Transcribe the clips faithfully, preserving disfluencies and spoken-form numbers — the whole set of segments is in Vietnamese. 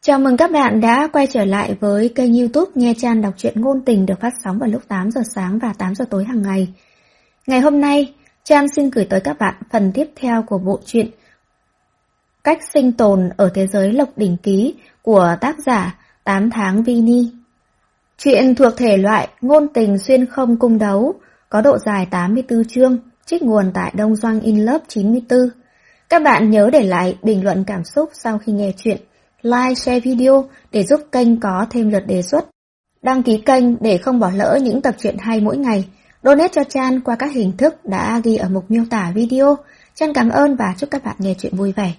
Chào mừng các bạn đã quay trở lại với kênh YouTube Nghe Chan đọc truyện ngôn tình được phát sóng vào lúc tám giờ sáng và tám giờ tối hàng ngày. Ngày hôm nay, Chan xin gửi tới các bạn phần tiếp theo của bộ truyện Cách sinh tồn ở thế giới Lộc Đỉnh Ký của tác giả tám tháng Vini. Truyện thuộc thể loại ngôn tình xuyên không cung đấu, có độ dài tám mươi tư chương, trích nguồn tại Đông Doanh In Love chín mươi tư. Các bạn nhớ để lại bình luận cảm xúc sau khi nghe truyện, like, share video để giúp kênh có thêm lượt đề xuất. Đăng ký kênh để không bỏ lỡ những tập truyện hay mỗi ngày. Donate cho Chan qua các hình thức đã ghi ở mục miêu tả video. Chan cảm ơn và chúc các bạn nghe truyện vui vẻ.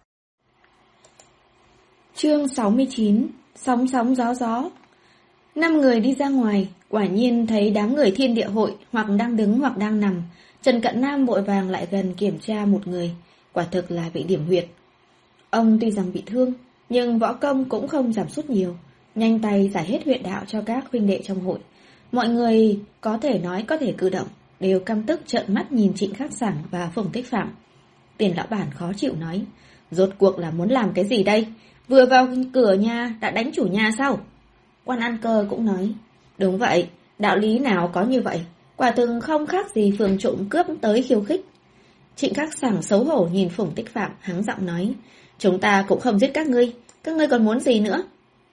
Chương sáu mươi chín. Sóng sóng gió gió. Năm người đi ra ngoài, quả nhiên thấy đám người Thiên Địa Hội hoặc đang đứng hoặc đang nằm. Trần Cận Nam vội vàng lại gần kiểm tra một người, quả thực là bị điểm huyệt. Ông tuy rằng bị thương, nhưng võ công cũng không giảm sút nhiều, nhanh tay giải hết huyệt đạo cho các huynh đệ trong hội. Mọi người có thể nói có thể cử động, đều căm tức trợn mắt nhìn Trịnh Khắc Sảng và Phùng Tích Phạm. Tiền lão bản khó chịu nói, rốt cuộc là muốn làm cái gì đây? Vừa vào cửa nhà đã đánh chủ nhà sao? Quan An Cơ cũng nói, đúng vậy, đạo lý nào có như vậy, quả thực không khác gì phường trộm cướp tới khiêu khích. Trịnh Khắc Sảng xấu hổ nhìn Phùng Tích Phạm, hắng giọng nói, chúng ta cũng không giết các ngươi, các ngươi còn muốn gì nữa?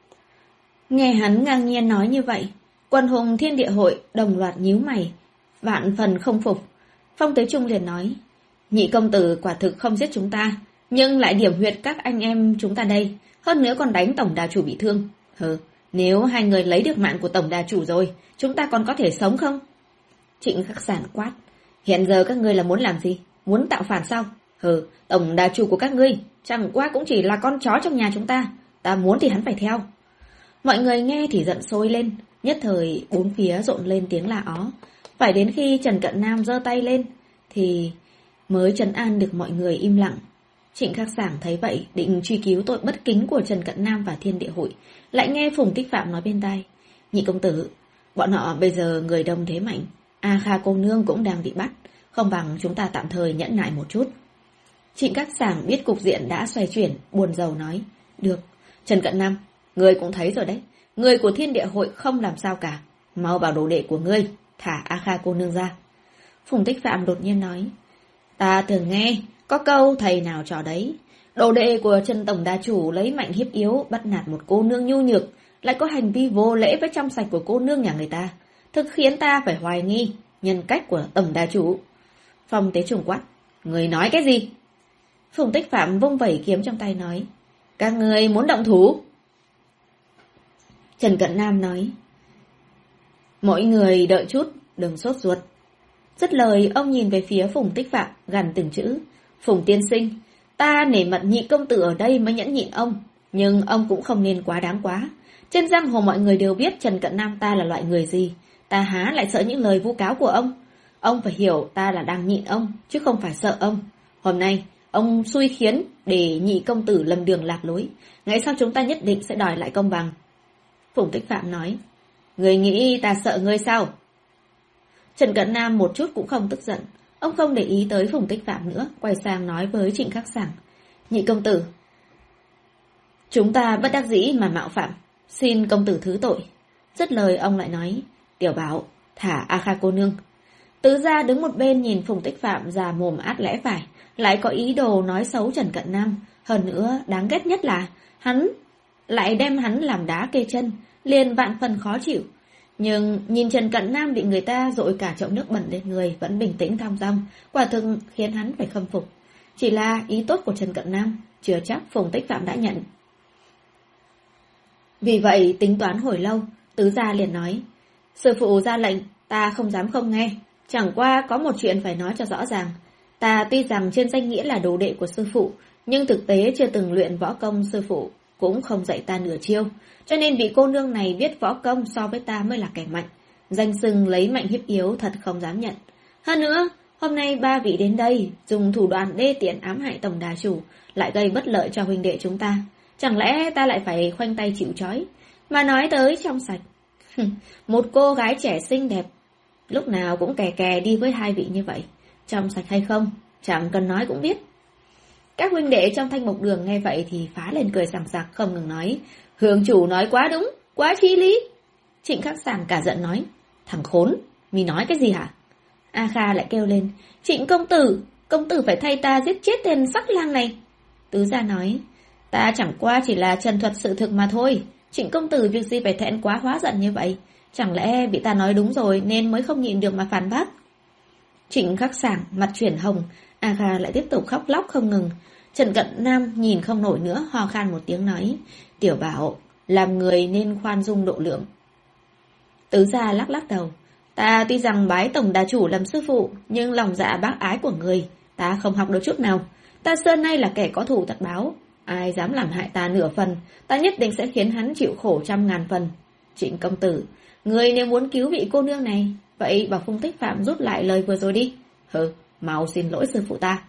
Nghe hắn ngang nhiên nói như vậy, quần hùng Thiên Địa Hội đồng loạt nhíu mày, vạn phần không phục. Phong Tế Trung liền nói, nhị công tử quả thực không giết chúng ta, nhưng lại điểm huyệt các anh em chúng ta đây, hơn nữa còn đánh tổng đà chủ bị thương. Hừ, nếu hai người lấy được mạng của tổng đà chủ rồi, chúng ta còn có thể sống không? Trịnh Khắc Sảng quát, hiện giờ các ngươi là muốn làm gì? Muốn tạo phản sao? Hừ, tổng đà chủ của các ngươi chẳng qua cũng chỉ là con chó trong nhà chúng ta, ta muốn thì hắn phải theo. Mọi người nghe thì giận sôi lên, nhất thời bốn phía rộn lên tiếng la ó. Phải đến khi Trần Cận Nam giơ tay lên thì mới trấn an được mọi người im lặng. Trịnh Khắc Sảng thấy vậy định truy cứu tội bất kính của Trần Cận Nam và Thiên Địa Hội, lại nghe Phùng Tích Phạm nói bên tai, nhị công tử, bọn họ bây giờ người đông thế mạnh, A Kha cô nương cũng đang bị bắt, không bằng chúng ta tạm thời nhẫn nại một chút. Trịnh Khắc Sảng biết cục diện đã xoay chuyển, buồn rầu nói, được, Trần Cận Nam, ngươi cũng thấy rồi đấy, người của Thiên Địa Hội không làm sao cả, mau bảo đồ đệ của ngươi, thả A Kha cô nương ra. Phùng Tích Phạm đột nhiên nói, ta thường nghe, có câu thầy nào trò đấy, đồ đệ của Trần tổng đà chủ lấy mạnh hiếp yếu, bắt nạt một cô nương nhu nhược, lại có hành vi vô lễ với trong sạch của cô nương nhà người ta, thực khiến ta phải hoài nghi nhân cách của tổng đà chủ. Phong Tế Trung quát, người nói cái gì? Phùng Tích Phạm vung vẩy kiếm trong tay nói, các người muốn động thủ? Trần Cận Nam nói, mỗi người đợi chút, đừng sốt ruột. Dứt lời, ông nhìn về phía Phùng Tích Phạm, gằn từng chữ, Phùng tiên sinh, ta nể mặt nhị công tử ở đây mới nhẫn nhịn ông, nhưng ông cũng không nên quá đáng quá. Trên giang hồ mọi người đều biết Trần Cận Nam ta là loại người gì, ta há lại sợ những lời vu cáo của ông. Ông phải hiểu ta là đang nhịn ông, chứ không phải sợ ông. Hôm nay, ông xui khiến để nhị công tử lầm đường lạc lối, ngày sau chúng ta nhất định sẽ đòi lại công bằng. Phùng Tích Phạm nói, người nghĩ ta sợ ngươi sao? Trần Cận Nam một chút cũng không tức giận, ông không để ý tới Phùng Tích Phạm nữa, quay sang nói với Trịnh Khắc Sảng, nhị công tử, chúng ta bất đắc dĩ mà mạo phạm, xin công tử thứ tội. Dứt lời ông lại nói, Tiểu Bảo, thả A Kha cô nương. Tứ gia đứng một bên nhìn Phùng Tích Phạm già mồm át lẽ phải, lại có ý đồ nói xấu Trần Cận Nam. Hơn nữa, đáng ghét nhất là hắn lại đem hắn làm đá kê chân, liền vạn phần khó chịu. Nhưng nhìn Trần Cận Nam bị người ta dội cả chậu nước bẩn lên người vẫn bình tĩnh thong dong, quả thực khiến hắn phải khâm phục. Chỉ là ý tốt của Trần Cận Nam, chưa chắc Phùng Tích Phạm đã nhận. Vì vậy tính toán hồi lâu, tứ gia liền nói, sư phụ ra lệnh, ta không dám không nghe. Chẳng qua có một chuyện phải nói cho rõ ràng. Ta tuy rằng trên danh nghĩa là đồ đệ của sư phụ, nhưng thực tế chưa từng luyện võ công, sư phụ cũng không dạy ta nửa chiêu. Cho nên vị cô nương này biết võ công so với ta mới là kẻ mạnh. Danh xưng lấy mạnh hiếp yếu thật không dám nhận. Hơn nữa, hôm nay ba vị đến đây, dùng thủ đoạn đê tiện ám hại tổng đà chủ, lại gây bất lợi cho huynh đệ chúng ta. Chẳng lẽ ta lại phải khoanh tay chịu trói? Mà nói tới trong sạch, một cô gái trẻ xinh đẹp, lúc nào cũng kè kè đi với hai vị như vậy, trong sạch hay không, chẳng cần nói cũng biết. Các huynh đệ trong Thanh Mộc Đường nghe vậy thì phá lên cười sảng sặc, không ngừng nói: Hương chủ nói quá đúng, quá chí lý. Trịnh Khắc Sảng cả giận nói: Thằng khốn, mi nói cái gì hả? A Kha lại kêu lên: Trịnh công tử, công tử phải thay ta giết chết tên sắc lang này. Tứ gia nói: Ta chẳng qua chỉ là trần thuật sự thực mà thôi. Trịnh công tử việc gì phải thẹn quá hóa giận như vậy? Chẳng lẽ bị ta nói đúng rồi nên mới không nhịn được mà phản bác? Trịnh Khắc Sảng mặt chuyển hồng, A Kha lại tiếp tục khóc lóc không ngừng. Trần Cận Nam nhìn không nổi nữa, ho khan một tiếng nói: Tiểu Bảo, làm người nên khoan dung độ lượng. Tứ gia lắc lắc đầu: Ta tuy rằng bái tổng đà chủ làm sư phụ, nhưng lòng dạ bác ái của người ta không học được chút nào. Ta xưa nay là kẻ có thù tật báo, ai dám làm hại ta nửa phần, ta nhất định sẽ khiến hắn chịu khổ trăm ngàn phần. Trịnh công tử, người nếu muốn cứu vị cô nương này, vậy bảo Phùng Tích Phạm rút lại lời vừa rồi đi. Hừ, mau xin lỗi sư phụ ta.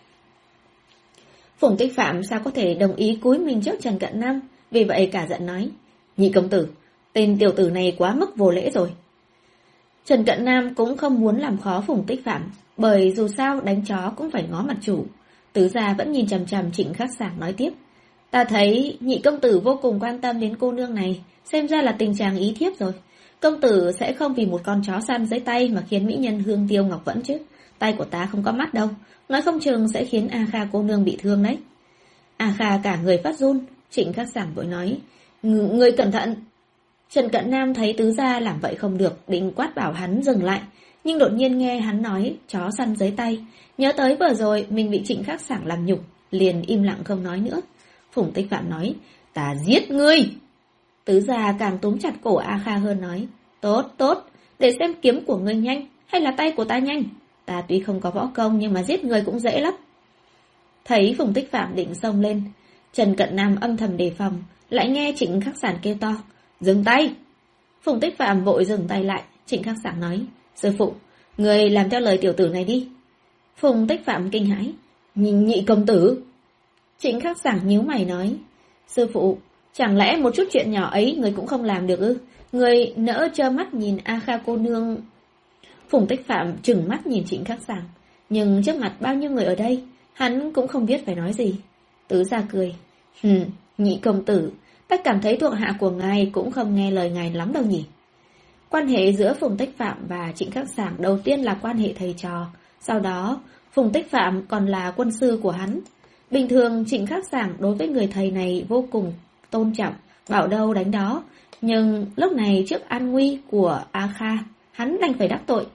Phùng Tích Phạm sao có thể đồng ý cúi mình trước Trần Cận Nam, vì vậy cả giận nói: Nhị công tử, tên tiểu tử này quá mức vô lễ rồi. Trần Cận Nam cũng không muốn làm khó Phùng Tích Phạm, bởi dù sao đánh chó cũng phải ngó mặt chủ. Tứ gia vẫn nhìn chằm chằm Trịnh Khắc Sảng nói tiếp: Ta thấy nhị công tử vô cùng quan tâm đến cô nương này, xem ra là tình trạng ý thiếp rồi. Công tử sẽ không vì một con chó săn dưới tay mà khiến mỹ nhân Hương Tiêu Ngọc Vẫn chứ. Tay của ta không có mắt đâu, nói không chừng sẽ khiến A Kha cô nương bị thương đấy. A Kha cả người phát run. Trịnh Khắc Sảng vội nói: Người cẩn thận. Trần Cận Nam thấy tứ gia làm vậy không được, định quát bảo hắn dừng lại, nhưng đột nhiên nghe hắn nói chó săn dưới tay, nhớ tới vừa rồi mình bị Trịnh Khắc Sảng làm nhục, liền im lặng không nói nữa. Phùng Tích Phạm nói: Ta giết ngươi. Tứ gia càng túm chặt cổ A Kha hơn nói: Tốt, tốt, để xem kiếm của ngươi nhanh hay là tay của ta nhanh. Ta tuy không có võ công nhưng mà giết người cũng dễ lắm. Thấy Phùng Tích Phạm định xông lên, Trần Cận Nam âm thầm đề phòng, lại nghe Trịnh Khắc Sảng kêu to: Dừng tay. Phùng Tích Phạm vội dừng tay lại. Trịnh Khắc Sảng nói: Sư phụ, người làm theo lời tiểu tử này đi. Phùng Tích Phạm kinh hãi: Nhìn nhị công tử. Trịnh Khắc Sảng nhíu mày nói: Sư phụ, chẳng lẽ một chút chuyện nhỏ ấy người cũng không làm được ư? Người nỡ trơ mắt nhìn A Kha cô nương. Phùng Tích Phạm trừng mắt nhìn Trịnh Khắc Sảng, nhưng trước mặt bao nhiêu người ở đây, hắn cũng không biết phải nói gì. Tứ gia cười: Hừm, nhị công tử, ta cảm thấy thuộc hạ của ngài cũng không nghe lời ngài lắm đâu nhỉ. Quan hệ giữa Phùng Tích Phạm và Trịnh Khắc Sảng đầu tiên là quan hệ thầy trò, sau đó Phùng Tích Phạm còn là quân sư của hắn. Bình thường Trịnh Khắc Sảng đối với người thầy này vô cùng tôn trọng, bảo đâu đánh đó, nhưng lúc này trước an nguy của A Kha, hắn đành phải đắc tội.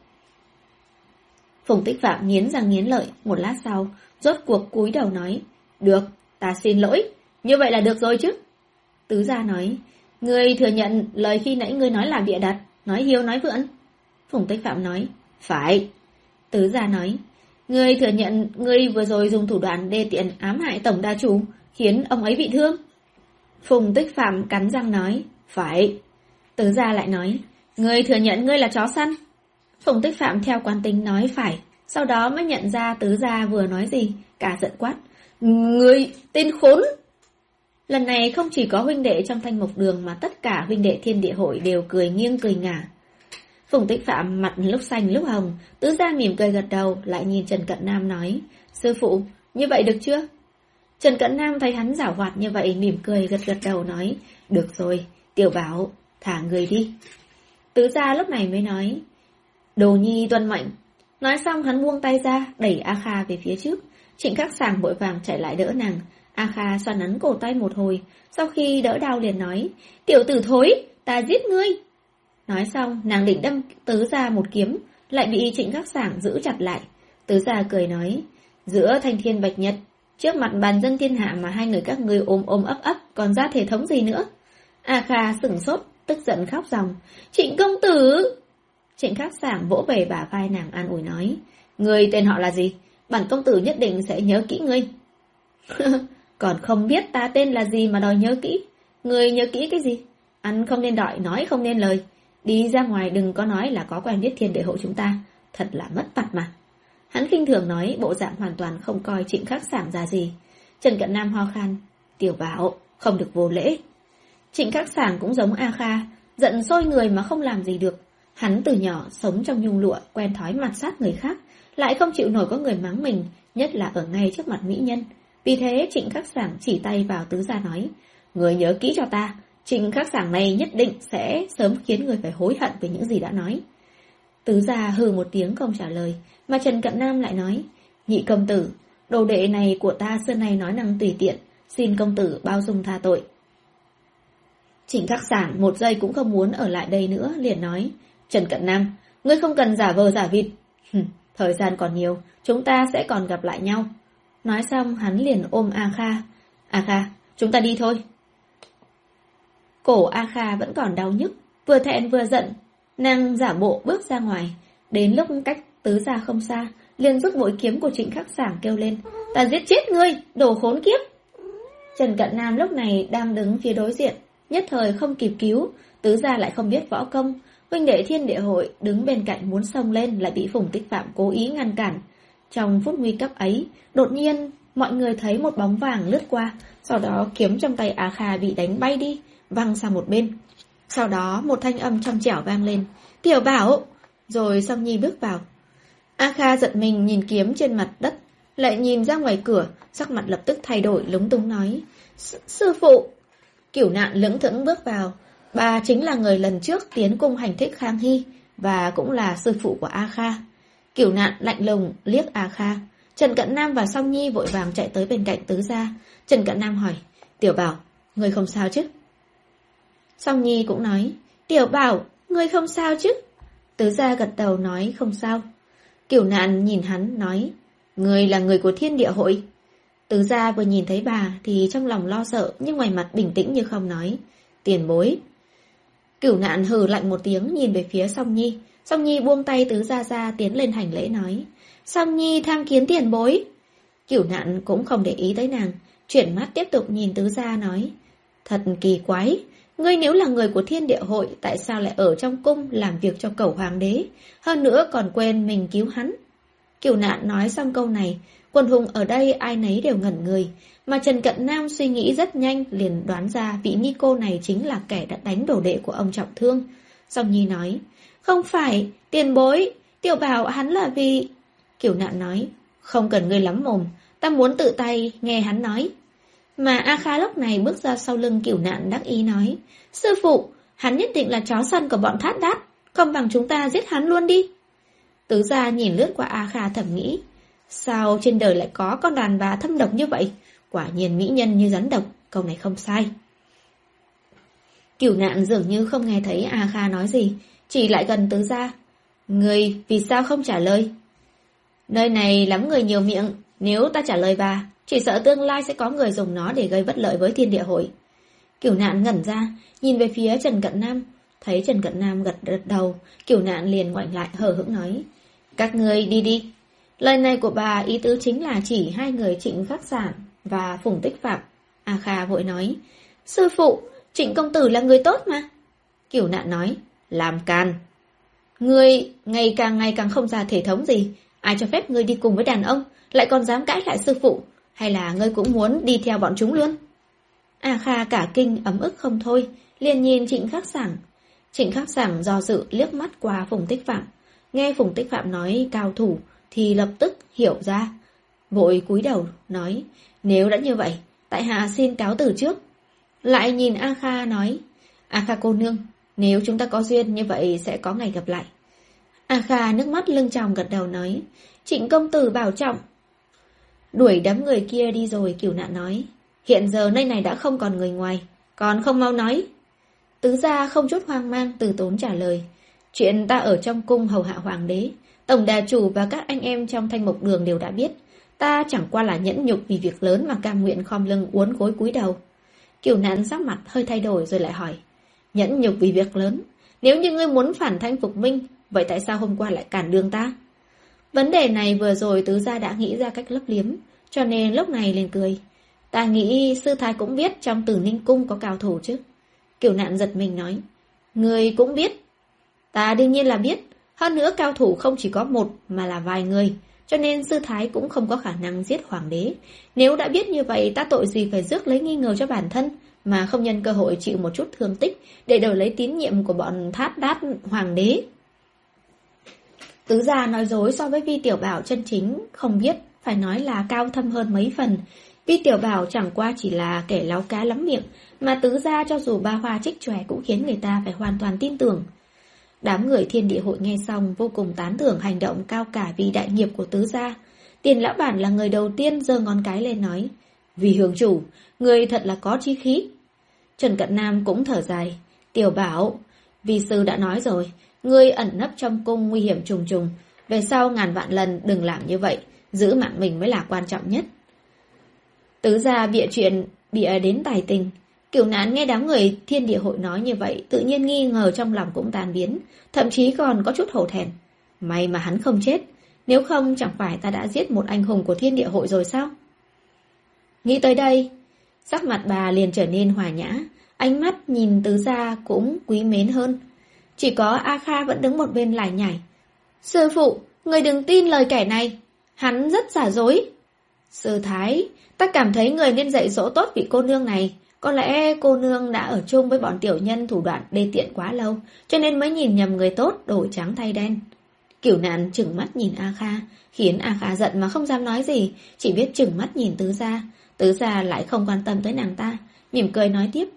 Phùng Tích Phạm nghiến răng nghiến lợi, một lát sau rốt cuộc cúi đầu nói: Được, ta xin lỗi, như vậy là được rồi chứ. Tứ gia nói: Ngươi thừa nhận lời khi nãy ngươi nói là bịa đặt, nói hiêu nói vượn. Phùng Tích Phạm nói: Phải. Tứ gia nói: Ngươi thừa nhận ngươi vừa rồi dùng thủ đoạn đê tiện ám hại tổng đa chủ, khiến ông ấy bị thương. Phùng Tích Phạm cắn răng nói: Phải. Tứ gia lại nói: Ngươi thừa nhận ngươi là chó săn. Phùng Tích Phạm theo quán tính nói phải, sau đó mới nhận ra tứ gia vừa nói gì, cả giận quát: Ngươi tên khốn! Lần này không chỉ có huynh đệ trong Thanh Mộc Đường mà tất cả huynh đệ Thiên Địa Hội đều cười nghiêng cười ngả. Phùng Tích Phạm mặt lúc xanh lúc hồng, tứ gia mỉm cười gật đầu, lại nhìn Trần Cận Nam nói: Sư phụ, như vậy được chưa? Trần Cận Nam thấy hắn giảo hoạt như vậy, mỉm cười gật gật đầu nói: Được rồi, Tiểu Bảo, thả người đi. Tứ gia lúc này mới nói: Đồ nhi tuân mệnh. Nói xong hắn buông tay ra, đẩy A Kha về phía trước. Trịnh Khắc Sảng vội vàng chạy lại đỡ nàng. A Kha xoắn nắn cổ tay một hồi, sau khi đỡ đau liền nói: Tiểu tử thối, ta giết ngươi. Nói xong nàng định đâm tứ gia một kiếm, lại bị Trịnh Khắc Sảng giữ chặt lại. Tứ gia cười nói: Giữa thanh thiên bạch nhật, trước mặt bàn dân thiên hạ mà hai người các ngươi ôm ôm ấp ấp, còn ra thể thống gì nữa? A Kha sửng sốt, tức giận khóc ròng: Trịnh công tử! Trịnh Khắc Sảng vỗ về bả vai nàng an ủi nói: Ngươi tên họ là gì? Bản công tử nhất định sẽ nhớ kỹ ngươi. Còn không biết ta tên là gì mà đòi nhớ kỹ? Ngươi nhớ kỹ cái gì? Ăn không nên đòi, nói không nên lời. Đi ra ngoài đừng có nói là có quen biết Thiên Địa Hội chúng ta, thật là mất mặt mà. Hắn khinh thường nói, bộ dạng hoàn toàn không coi Trịnh Khắc Sảng ra gì. Trần Cận Nam ho khan: Tiểu Bảo, không được vô lễ. Trịnh Khắc Sảng cũng giống A Kha, giận sôi người mà không làm gì được. Hắn từ nhỏ sống trong nhung lụa, quen thói mặt sát người khác, lại không chịu nổi có người mắng mình, nhất là ở ngay trước mặt mỹ nhân. Vì thế Trịnh Khắc Sảng chỉ tay vào Tứ Gia nói, người nhớ kỹ cho ta, Trịnh Khắc Sảng này nhất định sẽ sớm khiến người phải hối hận về những gì đã nói. Tứ Gia hừ một tiếng không trả lời, mà Trần Cận Nam lại nói, nhị công tử, đồ đệ này của ta xưa nay nói năng tùy tiện, xin công tử bao dung tha tội. Trịnh Khắc Sảng một giây cũng không muốn ở lại đây nữa, liền nói, Trần Cận Nam, ngươi không cần giả vờ giả vịt, thời gian còn nhiều, chúng ta sẽ còn gặp lại nhau. Nói xong hắn liền ôm A Kha. A Kha, chúng ta đi thôi. Cổ A Kha vẫn còn đau nhức, vừa thẹn vừa giận, nàng giả bộ bước ra ngoài. Đến lúc cách Tứ Gia không xa, liền rút bội kiếm của Trịnh Khắc Sảng kêu lên, ta giết chết ngươi, đồ khốn kiếp. Trần Cận Nam lúc này đang đứng phía đối diện, nhất thời không kịp cứu. Tứ Gia lại không biết võ công, huynh đệ Thiên Địa Hội đứng bên cạnh muốn xông lên lại bị Phùng Tích Phạm cố ý ngăn cản. Trong phút nguy cấp ấy, đột nhiên mọi người thấy một bóng vàng lướt qua, sau đó kiếm trong tay A Kha bị đánh bay đi, văng sang một bên. Sau đó một thanh âm trong trẻo vang lên, Tiểu Bảo, rồi Song Nhi bước vào. A Kha giật mình nhìn kiếm trên mặt đất, lại nhìn ra ngoài cửa, sắc mặt lập tức thay đổi, lúng túng nói, Sư phụ. Cửu Nạn lững thững bước vào, bà chính là người lần trước tiến cung hành thích Khang Hy, và cũng là sư phụ của A Kha. Cửu Nạn lạnh lùng liếc A Kha. Trần Cận Nam và Song Nhi vội vàng chạy tới bên cạnh Tứ Gia. Trần Cận Nam hỏi, Tiểu Bảo, ngươi không sao chứ? Song Nhi cũng nói, Tiểu Bảo, ngươi không sao chứ? Tứ Gia gật đầu nói không sao. Cửu Nạn nhìn hắn nói, ngươi là người của Thiên Địa Hội. Tứ Gia vừa nhìn thấy bà thì trong lòng lo sợ, nhưng ngoài mặt bình tĩnh như không, nói, tiền bối. Cửu Nạn hừ lạnh một tiếng nhìn về phía Song Nhi. Song Nhi buông tay Tứ Gia ra tiến lên hành lễ nói, Song Nhi tham kiến tiền bối. Cửu Nạn cũng không để ý tới nàng, chuyển mắt tiếp tục nhìn Tứ Gia nói, thật kỳ quái, ngươi nếu là người của Thiên Địa Hội, tại sao lại ở trong cung làm việc cho cẩu hoàng đế, hơn nữa còn quên mình cứu hắn. Cửu Nạn nói xong câu này, quần hùng ở đây ai nấy đều ngẩn người, mà Trần Cận Nam suy nghĩ rất nhanh, liền đoán ra vị ni cô này chính là kẻ đã đánh đồ đệ của ông trọng thương. Song Nhi nói, không phải, tiền bối, Tiểu Bảo hắn là vì... Cửu Nạn nói, không cần ngươi lắm mồm, ta muốn tự tay nghe hắn nói. Mà A Kha lúc này bước ra sau lưng Cửu Nạn đắc ý nói, sư phụ, hắn nhất định là chó săn của bọn Thát Đát, không bằng chúng ta giết hắn luôn đi. Tứ Gia nhìn lướt qua A Kha thầm nghĩ, sao trên đời lại có con đàn bà thâm độc như vậy, quả nhiên mỹ nhân như rắn độc, câu này không sai. Cửu Nạn dường như không nghe thấy A Kha nói gì, chỉ lại gần Tứ Gia. Người vì sao không trả lời? Nơi này lắm người nhiều miệng, nếu ta trả lời bà, chỉ sợ tương lai sẽ có người dùng nó để gây bất lợi với Thiên Địa Hội. Cửu Nạn ngẩn ra, nhìn về phía Trần Cận Nam, thấy Trần Cận Nam gật gật đầu, Cửu Nạn liền ngoảnh lại hờ hững nói, các người đi đi. Lời này của bà ý tứ chính là chỉ hai người Trịnh Khắc Sảng và Phùng Tích Phạm. A Kha vội nói, sư phụ, Trịnh công tử là người tốt mà. Cửu Nạn nói, làm càn. Ngươi ngày càng ngày càng không ra thể thống gì, ai cho phép ngươi đi cùng với đàn ông, lại còn dám cãi lại sư phụ, hay là ngươi cũng muốn đi theo bọn chúng luôn? A Kha cả kinh ấm ức không thôi, liền nhìn Trịnh Khắc Sảng. Trịnh Khắc Sảng do dự liếc mắt qua Phùng Tích Phạm, nghe Phùng Tích Phạm nói cao thủ thì lập tức hiểu ra, vội cúi đầu nói, nếu đã như vậy, tại hạ xin cáo từ trước. Lại nhìn A Kha nói, A Kha cô nương, nếu chúng ta có duyên như vậy sẽ có ngày gặp lại. A Kha nước mắt lưng tròng gật đầu nói, Trịnh công tử bảo trọng. Đuổi đám người kia đi rồi, Cửu Nạn nói, hiện giờ nơi này đã không còn người ngoài, còn không mau nói. Tứ Gia không chút hoang mang từ tốn trả lời, chuyện ta ở trong cung hầu hạ hoàng đế, tổng đà chủ và các anh em trong Thanh Mộc Đường đều đã biết, ta chẳng qua là nhẫn nhục vì việc lớn mà cam nguyện khom lưng uốn gối cúi đầu. Cửu Nạn sắc mặt hơi thay đổi rồi lại hỏi, nhẫn nhục vì việc lớn, nếu như ngươi muốn phản Thanh phục Minh, vậy tại sao hôm qua lại cản đường ta? Vấn đề này vừa rồi Tứ Gia đã nghĩ ra cách lấp liếm, cho nên lúc này liền cười, ta nghĩ sư thái cũng biết trong Tử Ninh cung có cao thủ chứ. Cửu Nạn giật mình nói, ngươi cũng biết? Ta đương nhiên là biết, hơn nữa cao thủ không chỉ có một mà là vài người, cho nên sư thái cũng không có khả năng giết hoàng đế. Nếu đã biết như vậy, ta tội gì phải rước lấy nghi ngờ cho bản thân, mà không nhân cơ hội chịu một chút thương tích để đổi lấy tín nhiệm của bọn Thát Đát hoàng đế. Tứ Gia nói dối so với Vi Tiểu Bảo chân chính không biết, phải nói là cao thâm hơn mấy phần, Vì Tiểu Bảo chẳng qua chỉ là kẻ láo cá lắm miệng, mà Tứ gia cho dù ba hoa trích chòe cũng khiến người ta phải hoàn toàn tin tưởng. Đám người Thiên Địa Hội nghe xong vô cùng tán thưởng hành động cao cả vì đại nghiệp của Tứ gia. Tiền lão bản là người đầu tiên giơ ngón cái lên nói: "Vì Hương chủ, người thật là có chí khí." Trần Cận Nam cũng thở dài: "Tiểu Bảo, vì sư đã nói rồi, ngươi ẩn nấp trong cung nguy hiểm trùng trùng, về sau ngàn vạn lần đừng làm như vậy, giữ mạng mình mới là quan trọng nhất." Tứ gia bịa chuyện bịa đến tài tình. Cửu Nạn nghe đám người Thiên Địa Hội nói như vậy, tự nhiên nghi ngờ trong lòng cũng tan biến, thậm chí còn có chút hổ thẹn. May mà hắn không chết, nếu không chẳng phải ta đã giết một anh hùng của Thiên Địa Hội rồi sao? Nghĩ tới đây, sắc mặt bà liền trở nên hòa nhã, ánh mắt nhìn Tứ gia cũng quý mến hơn. Chỉ có A Kha vẫn đứng một bên lải nhải: "Sư phụ, người đừng tin lời kẻ này, hắn rất giả dối." "Sư Thái, ta cảm thấy người nên dạy dỗ tốt vị cô nương này. Có lẽ cô nương đã ở chung với bọn tiểu nhân thủ đoạn đê tiện quá lâu, cho nên mới nhìn nhầm người tốt đổi trắng thay đen." Cửu Nạn trừng mắt nhìn A Kha, khiến A Kha giận mà không dám nói gì, chỉ biết trừng mắt nhìn Tứ gia. Tứ gia lại không quan tâm tới nàng ta, mỉm cười nói tiếp: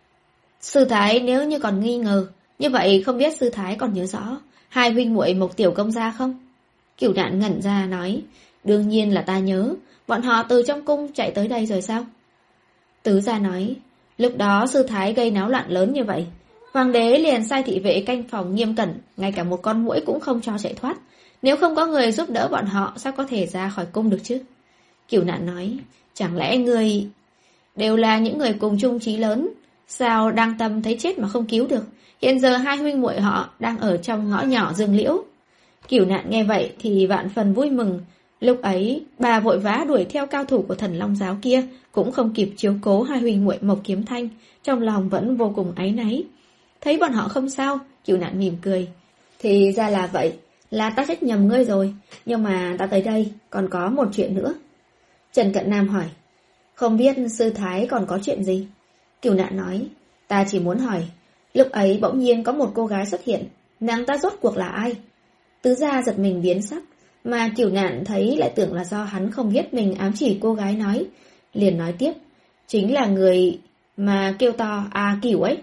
"Sư Thái nếu như còn nghi ngờ, như vậy không biết Sư Thái còn nhớ rõ hai huynh muội Mộc Tiểu công gia không?" Cửu Nạn ngẩn ra nói: "Đương nhiên là ta nhớ, bọn họ từ trong cung chạy tới đây rồi sao?" Tứ gia nói: "Lúc đó Sư Thái gây náo loạn lớn như vậy, hoàng đế liền sai thị vệ canh phòng nghiêm cẩn, ngay cả một con muỗi cũng không cho chạy thoát. Nếu không có người giúp đỡ bọn họ, sao có thể ra khỏi cung được chứ?" Cửu Nạn nói: "Chẳng lẽ người đều là những người cùng chung chí lớn, sao đang tâm thấy chết mà không cứu được? Hiện giờ hai huynh muội họ đang ở trong ngõ nhỏ rừng liễu." Cửu Nạn nghe vậy thì vạn phần vui mừng. Lúc ấy bà vội vã đuổi theo cao thủ của Thần Long giáo kia, cũng không kịp chiếu cố hai huynh muội Mộc Kiếm Thanh, trong lòng vẫn vô cùng áy náy. Thấy bọn họ không sao, Cửu Nạn mỉm cười: "Thì ra là vậy, là ta trách nhầm ngươi rồi, nhưng mà ta tới đây còn có một chuyện nữa." Trần Cận Nam hỏi: "Không biết Sư Thái còn có chuyện gì?" Cửu Nạn nói: "Ta chỉ muốn hỏi, lúc ấy bỗng nhiên có một cô gái xuất hiện, nàng ta rốt cuộc là ai?" Tứ gia giật mình biến sắc, mà Cửu Nạn thấy lại tưởng là do hắn không biết mình ám chỉ cô gái nói, liền nói tiếp: "Chính là người mà kêu to A Cửu ấy."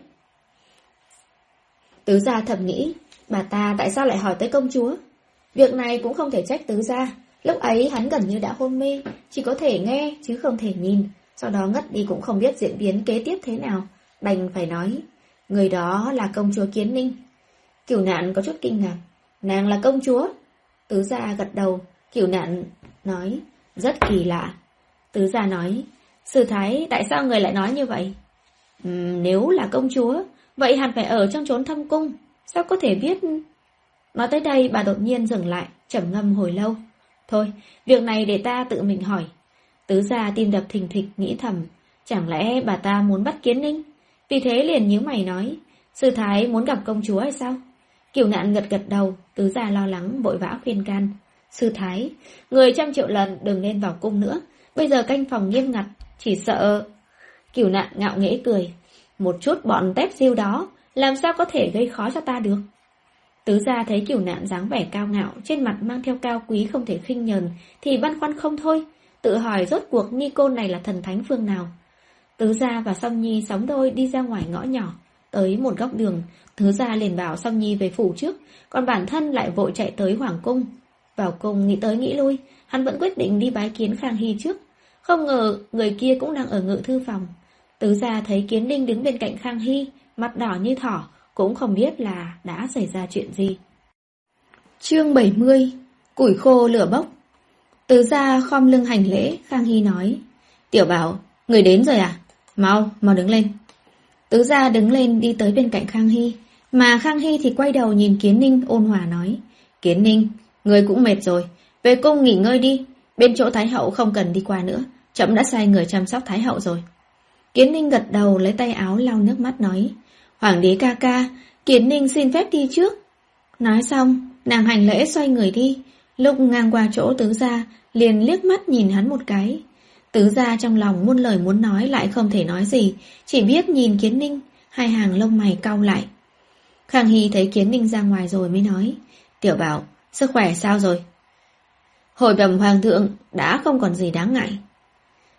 Tứ gia thầm nghĩ, bà ta tại sao lại hỏi tới công chúa? Việc này cũng không thể trách Tứ gia, lúc ấy hắn gần như đã hôn mê, chỉ có thể nghe chứ không thể nhìn, sau đó ngất đi cũng không biết diễn biến kế tiếp thế nào, đành phải nói: "Người đó là công chúa Kiến Ninh." Cửu Nạn có chút kinh ngạc: "Nàng là công chúa?" Tứ gia gật đầu. Cửu Nạn nói: "Rất kỳ lạ." Tứ gia nói: "Sư Thái, tại sao người lại nói như vậy?" Uhm, "Nếu là công chúa, vậy hẳn phải ở trong chốn thâm cung, sao có thể biết?" Nói tới đây bà đột nhiên dừng lại, trầm ngâm hồi lâu. "Thôi, việc này để ta tự mình hỏi." Tứ gia tim đập thình thịch nghĩ thầm, chẳng lẽ bà ta muốn bắt Kiến Ninh? Vì thế liền nhíu mày nói: "Sư Thái muốn gặp công chúa hay sao?" Cửu Nạn gật gật đầu. Tứ gia lo lắng vội vã khuyên can: "Sư Thái, người trăm triệu lần đừng nên vào cung nữa, bây giờ canh phòng nghiêm ngặt, chỉ sợ..." Cửu Nạn ngạo nghễ cười: "Một chút bọn tép diêu đó làm sao có thể gây khó cho ta được?" Tứ gia thấy Cửu Nạn dáng vẻ cao ngạo, trên mặt mang theo cao quý không thể khinh nhờn, thì băn khoăn không thôi, tự hỏi rốt cuộc ni cô này là thần thánh phương nào. Tứ gia và Song Nhi sóng đôi đi ra ngoài ngõ nhỏ, tới một góc đường, Tứ gia liền bảo Song Nhi về phủ trước, còn bản thân lại vội chạy tới hoàng cung. Vào cung nghĩ tới nghĩ lui, hắn vẫn quyết định đi bái kiến Khang Hy trước. Không ngờ người kia cũng đang ở ngự thư phòng. Tứ gia thấy Kiến Ninh đứng bên cạnh Khang Hy, mặt đỏ như thỏ, cũng không biết là đã xảy ra chuyện gì. Chương bảy mươi. Củi khô lửa bốc. Tứ gia khom lưng hành lễ. Khang Hy nói: "Tiểu Bảo, người đến rồi à? Mau, mau đứng lên." Tứ gia đứng lên đi tới bên cạnh Khang Hy, mà Khang Hy thì quay đầu nhìn Kiến Ninh ôn hòa nói: "Kiến Ninh, người cũng mệt rồi, về cung nghỉ ngơi đi, bên chỗ Thái hậu không cần đi qua nữa, trẫm đã sai người chăm sóc Thái hậu rồi." Kiến Ninh gật đầu, lấy tay áo lau nước mắt nói: "Hoàng đế ca ca, Kiến Ninh xin phép đi trước." Nói xong, nàng hành lễ xoay người đi, lúc ngang qua chỗ tứ gia, liền liếc mắt nhìn hắn một cái. Tứ gia trong lòng muôn lời muốn nói lại không thể nói gì, chỉ biết nhìn Kiến Ninh, hai hàng lông mày cau lại. Khang Hy thấy Kiến Ninh ra ngoài rồi mới nói: "Tiểu Bảo, sức khỏe sao rồi?" "Hồi bẩm hoàng thượng, đã không còn gì đáng ngại."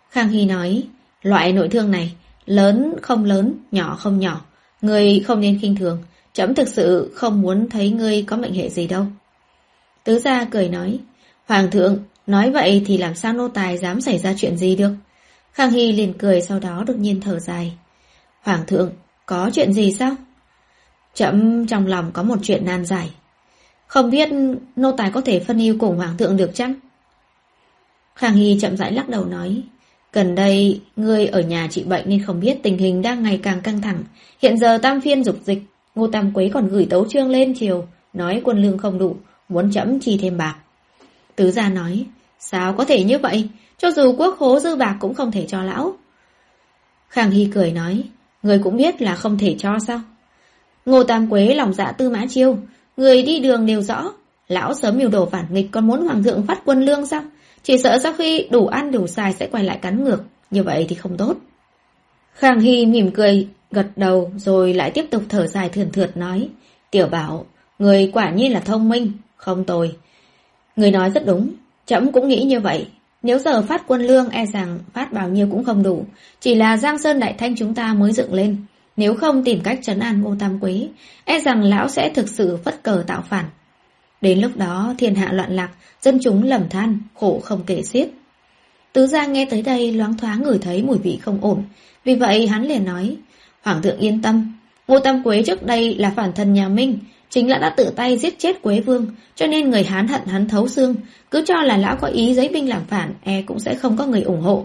Khang Hy nói, loại nội thương này, lớn không lớn, nhỏ không nhỏ. Ngươi không nên khinh thường, trẫm thực sự không muốn thấy ngươi có mệnh hệ gì đâu. Tứ gia cười nói, Hoàng thượng, nói vậy thì làm sao nô tài dám xảy ra chuyện gì được. Khang Hy liền cười, sau đó đột nhiên thở dài. Hoàng thượng, có chuyện gì sao? Trẫm trong lòng có một chuyện nan giải. Không biết nô tài có thể phân ưu cùng Hoàng thượng được chăng? Khang Hy chậm rãi lắc đầu nói, gần đây ngươi ở nhà trị bệnh nên không biết tình hình đang ngày càng căng thẳng. Hiện giờ tam phiên dục dịch, Ngô Tam Quế còn gửi tấu chương lên triều, nói quân lương không đủ, muốn trẫm chi thêm bạc. Tứ gia nói, sao có thể như vậy? Cho dù quốc khố dư bạc cũng không thể cho lão. Khang Hy cười nói, người cũng biết là không thể cho sao? Ngô Tam Quế lòng dạ Tư Mã Chiêu, người đi đường đều rõ. Lão sớm mưu đồ phản nghịch còn muốn Hoàng thượng phát quân lương sao? Chỉ sợ sau khi đủ ăn đủ xài sẽ quay lại cắn ngược. Như vậy thì không tốt. Khang Hy mỉm cười, gật đầu rồi lại tiếp tục thở dài thườn thượt nói, Tiểu Bảo, người quả nhiên là thông minh, không tồi. Người nói rất đúng, trẫm cũng nghĩ như vậy. Nếu giờ phát quân lương e rằng phát bao nhiêu cũng không đủ. Chỉ là Giang Sơn Đại Thanh chúng ta mới dựng lên. Nếu không tìm cách trấn an Ngô Tam Quế, e rằng lão sẽ thực sự phất cờ tạo phản. Đến lúc đó thiên hạ loạn lạc, dân chúng lầm than, khổ không kể xiết. Tứ gia nghe tới đây loáng thoáng ngửi thấy mùi vị không ổn. Vì vậy hắn liền nói, Hoàng thượng yên tâm, Ngô Tam Quế trước đây là phản thần nhà Minh, chính là đã tự tay giết chết Quế Vương, cho nên người Hán hận hắn thấu xương. Cứ cho là lão có ý giấy binh làm phản, e cũng sẽ không có người ủng hộ.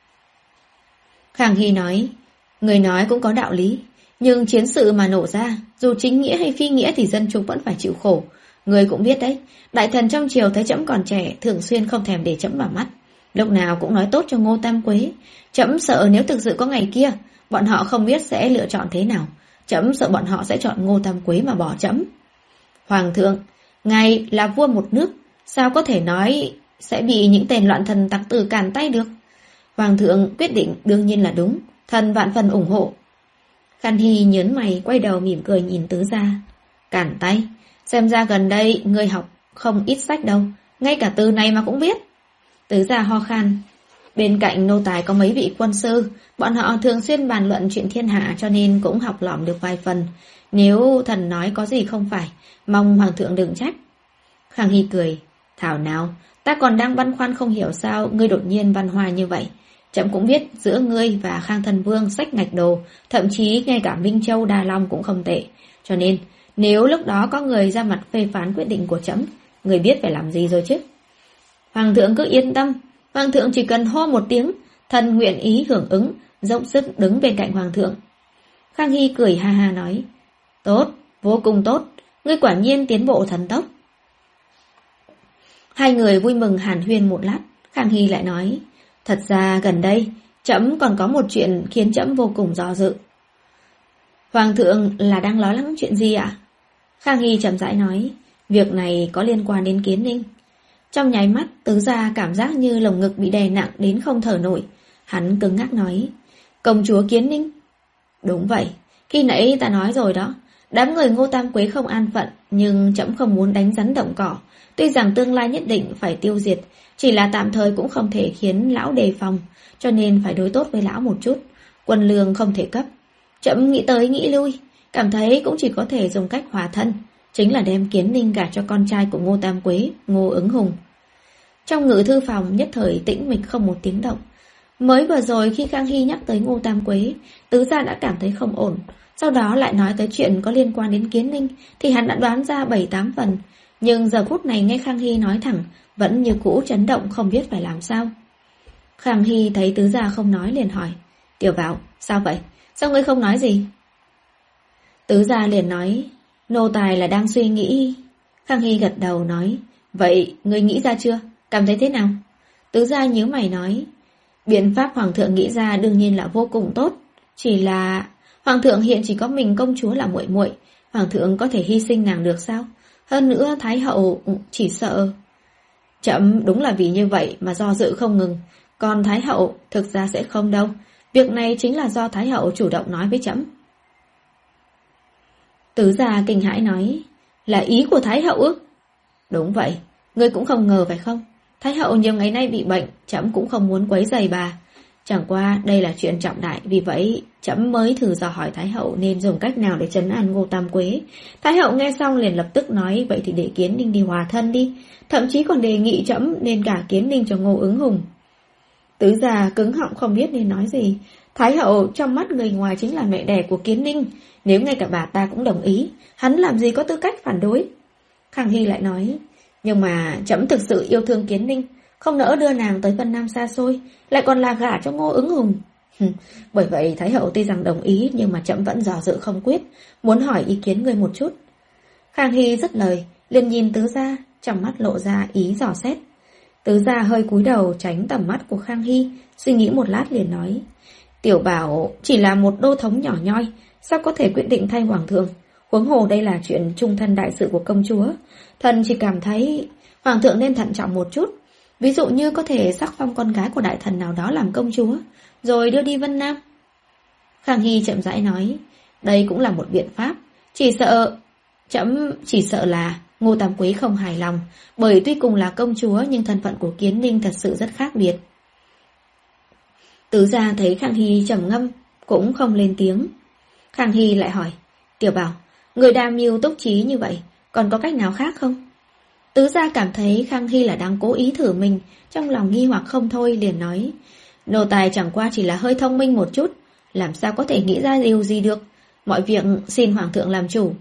Khang Hy nói, người nói cũng có đạo lý, nhưng chiến sự mà nổ ra, dù chính nghĩa hay phi nghĩa thì dân chúng vẫn phải chịu khổ. Người cũng biết đấy, đại thần trong triều thấy trẫm còn trẻ, thường xuyên không thèm để trẫm vào mắt, lúc nào cũng nói tốt cho Ngô Tam Quế. Trẫm sợ nếu thực sự có ngày kia, bọn họ không biết sẽ lựa chọn thế nào. Trẫm sợ bọn họ sẽ chọn Ngô Tam Quế mà bỏ trẫm. Hoàng thượng, ngài là vua một nước, sao có thể nói sẽ bị những tên loạn thần tặc tử cản tay được? Hoàng thượng quyết định đương nhiên là đúng, thần vạn phần ủng hộ. Khang Hy nhớn mày, quay đầu mỉm cười nhìn tứ gia. Cản tay? Xem ra gần đây ngươi học không ít sách đâu, ngay cả từ này mà cũng biết. Tứ gia ho khan. Bên cạnh nô tài có mấy vị quân sư, bọn họ thường xuyên bàn luận chuyện thiên hạ cho nên cũng học lỏm được vài phần. Nếu thần nói có gì không phải, mong Hoàng thượng đừng trách. Khang Hy cười, thảo nào, ta còn đang băn khoăn không hiểu sao ngươi đột nhiên văn hoa như vậy. Trẫm cũng biết giữa ngươi và Khang Thần Vương sách ngạch đồ, thậm chí ngay cả Minh Châu Đa Long cũng không tệ. Cho nên, nếu lúc đó có người ra mặt phê phán quyết định của trẫm, người biết phải làm gì rồi chứ. Hoàng thượng cứ yên tâm, Hoàng thượng chỉ cần hô một tiếng, thần nguyện ý hưởng ứng, dốc sức đứng bên cạnh Hoàng thượng. Khang Hy cười ha ha nói, tốt, vô cùng tốt, ngươi quả nhiên tiến bộ thần tốc. Hai người vui mừng hàn huyên một lát, Khang Hy lại nói, thật ra gần đây, trẫm còn có một chuyện khiến trẫm vô cùng do dự. Hoàng thượng là đang lo lắng chuyện gì ạ? Khang Hy chậm rãi nói, việc này có liên quan đến Kiến Ninh. Trong nháy mắt, tứ gia cảm giác như lồng ngực bị đè nặng đến không thở nổi. Hắn cứng ngắc nói, công chúa Kiến Ninh? Đúng vậy, khi nãy ta nói rồi đó, đám người Ngô Tam Quế không an phận, nhưng trẫm không muốn đánh rắn động cỏ. Tuy rằng tương lai nhất định phải tiêu diệt, chỉ là tạm thời cũng không thể khiến lão đề phòng, cho nên phải đối tốt với lão một chút. Quân lương không thể cấp. Trẫm nghĩ tới nghĩ lui, cảm thấy cũng chỉ có thể dùng cách hòa thân, chính là đem Kiến Ninh gả cho con trai của Ngô Tam Quế, Ngô Ứng Hùng. Trong ngự thư phòng nhất thời tĩnh mịch không một tiếng động. Mới vừa rồi khi Khang Hy nhắc tới Ngô Tam Quế, tứ gia đã cảm thấy không ổn. Sau đó lại nói tới chuyện có liên quan đến Kiến Ninh, thì hắn đã đoán ra bảy tám phần. Nhưng giờ phút này nghe Khang Hy nói thẳng, vẫn như cũ chấn động không biết phải làm sao. Khang Hy thấy tứ gia không nói liền hỏi, Tiểu Bảo, sao vậy? Sao ngươi không nói gì? Tứ gia liền nói, nô tài là đang suy nghĩ. Khang Hy gật đầu nói, vậy ngươi nghĩ ra chưa? Cảm thấy thế nào? Tứ gia nhíu mày nói, biện pháp Hoàng thượng nghĩ ra đương nhiên là vô cùng tốt. Chỉ là Hoàng thượng hiện chỉ có mình công chúa là muội muội, Hoàng thượng có thể hy sinh nàng được sao? Hơn nữa Thái hậu chỉ sợ. Trẫm đúng là vì như vậy mà do dự không ngừng. Còn Thái hậu thực ra sẽ không đâu. Việc này chính là do Thái hậu chủ động nói với trẫm. Tứ gia kinh hãi nói, là ý của Thái hậu ư? Đúng vậy, ngươi cũng không ngờ phải không? Thái hậu nhiều ngày nay bị bệnh, trẫm cũng không muốn quấy rầy bà. Chẳng qua đây là chuyện trọng đại, vì vậy trẫm mới thử dò hỏi Thái hậu nên dùng cách nào để trấn an Ngô Tam Quế. Thái hậu nghe xong liền lập tức nói vậy thì để Kiến Ninh đi hòa thân đi, thậm chí còn đề nghị trẫm nên cả Kiến Ninh cho Ngô Ứng Hùng. Tứ gia cứng họng không biết nên nói gì. Thái hậu trong mắt người ngoài chính là mẹ đẻ của Kiến Ninh, nếu ngay cả bà ta cũng đồng ý, hắn làm gì có tư cách phản đối. Khang Hy lại nói, nhưng mà trẫm thực sự yêu thương Kiến Ninh, không nỡ đưa nàng tới Vân Nam xa xôi, lại còn là gả cho Ngô Ứng Hùng. Bởi vậy Thái hậu tuy rằng đồng ý, nhưng mà trẫm vẫn dò dự không quyết, muốn hỏi ý kiến ngươi một chút. Khang Hy dứt lời, liền nhìn tứ gia, trong mắt lộ ra ý dò xét. Tứ gia hơi cúi đầu tránh tầm mắt của Khang Hy, suy nghĩ một lát liền nói, Tiểu Bảo chỉ là một đô thống nhỏ nhoi, sao có thể quyết định thay hoàng thượng? Huống hồ đây là chuyện trung thân đại sự của công chúa, thần chỉ cảm thấy hoàng thượng nên thận trọng một chút. Ví dụ như có thể sắc phong con gái của đại thần nào đó làm công chúa, rồi đưa đi Vân Nam. Khang Hy chậm rãi nói, đây cũng là một biện pháp, chỉ sợ, trẫm chỉ sợ là Ngô Tam Quế không hài lòng, bởi tuy cùng là công chúa nhưng thân phận của Kiến Ninh thật sự rất khác biệt. Tứ gia thấy Khang Hy trầm ngâm, cũng không lên tiếng. Khang Hy lại hỏi, Tiểu Bảo, người đa mưu túc trí như vậy, còn có cách nào khác không? Tứ gia cảm thấy Khang Hy là đang cố ý thử mình, trong lòng nghi hoặc không thôi liền nói, nô tài chẳng qua chỉ là hơi thông minh một chút, làm sao có thể nghĩ ra điều gì được, mọi việc xin hoàng thượng làm chủ.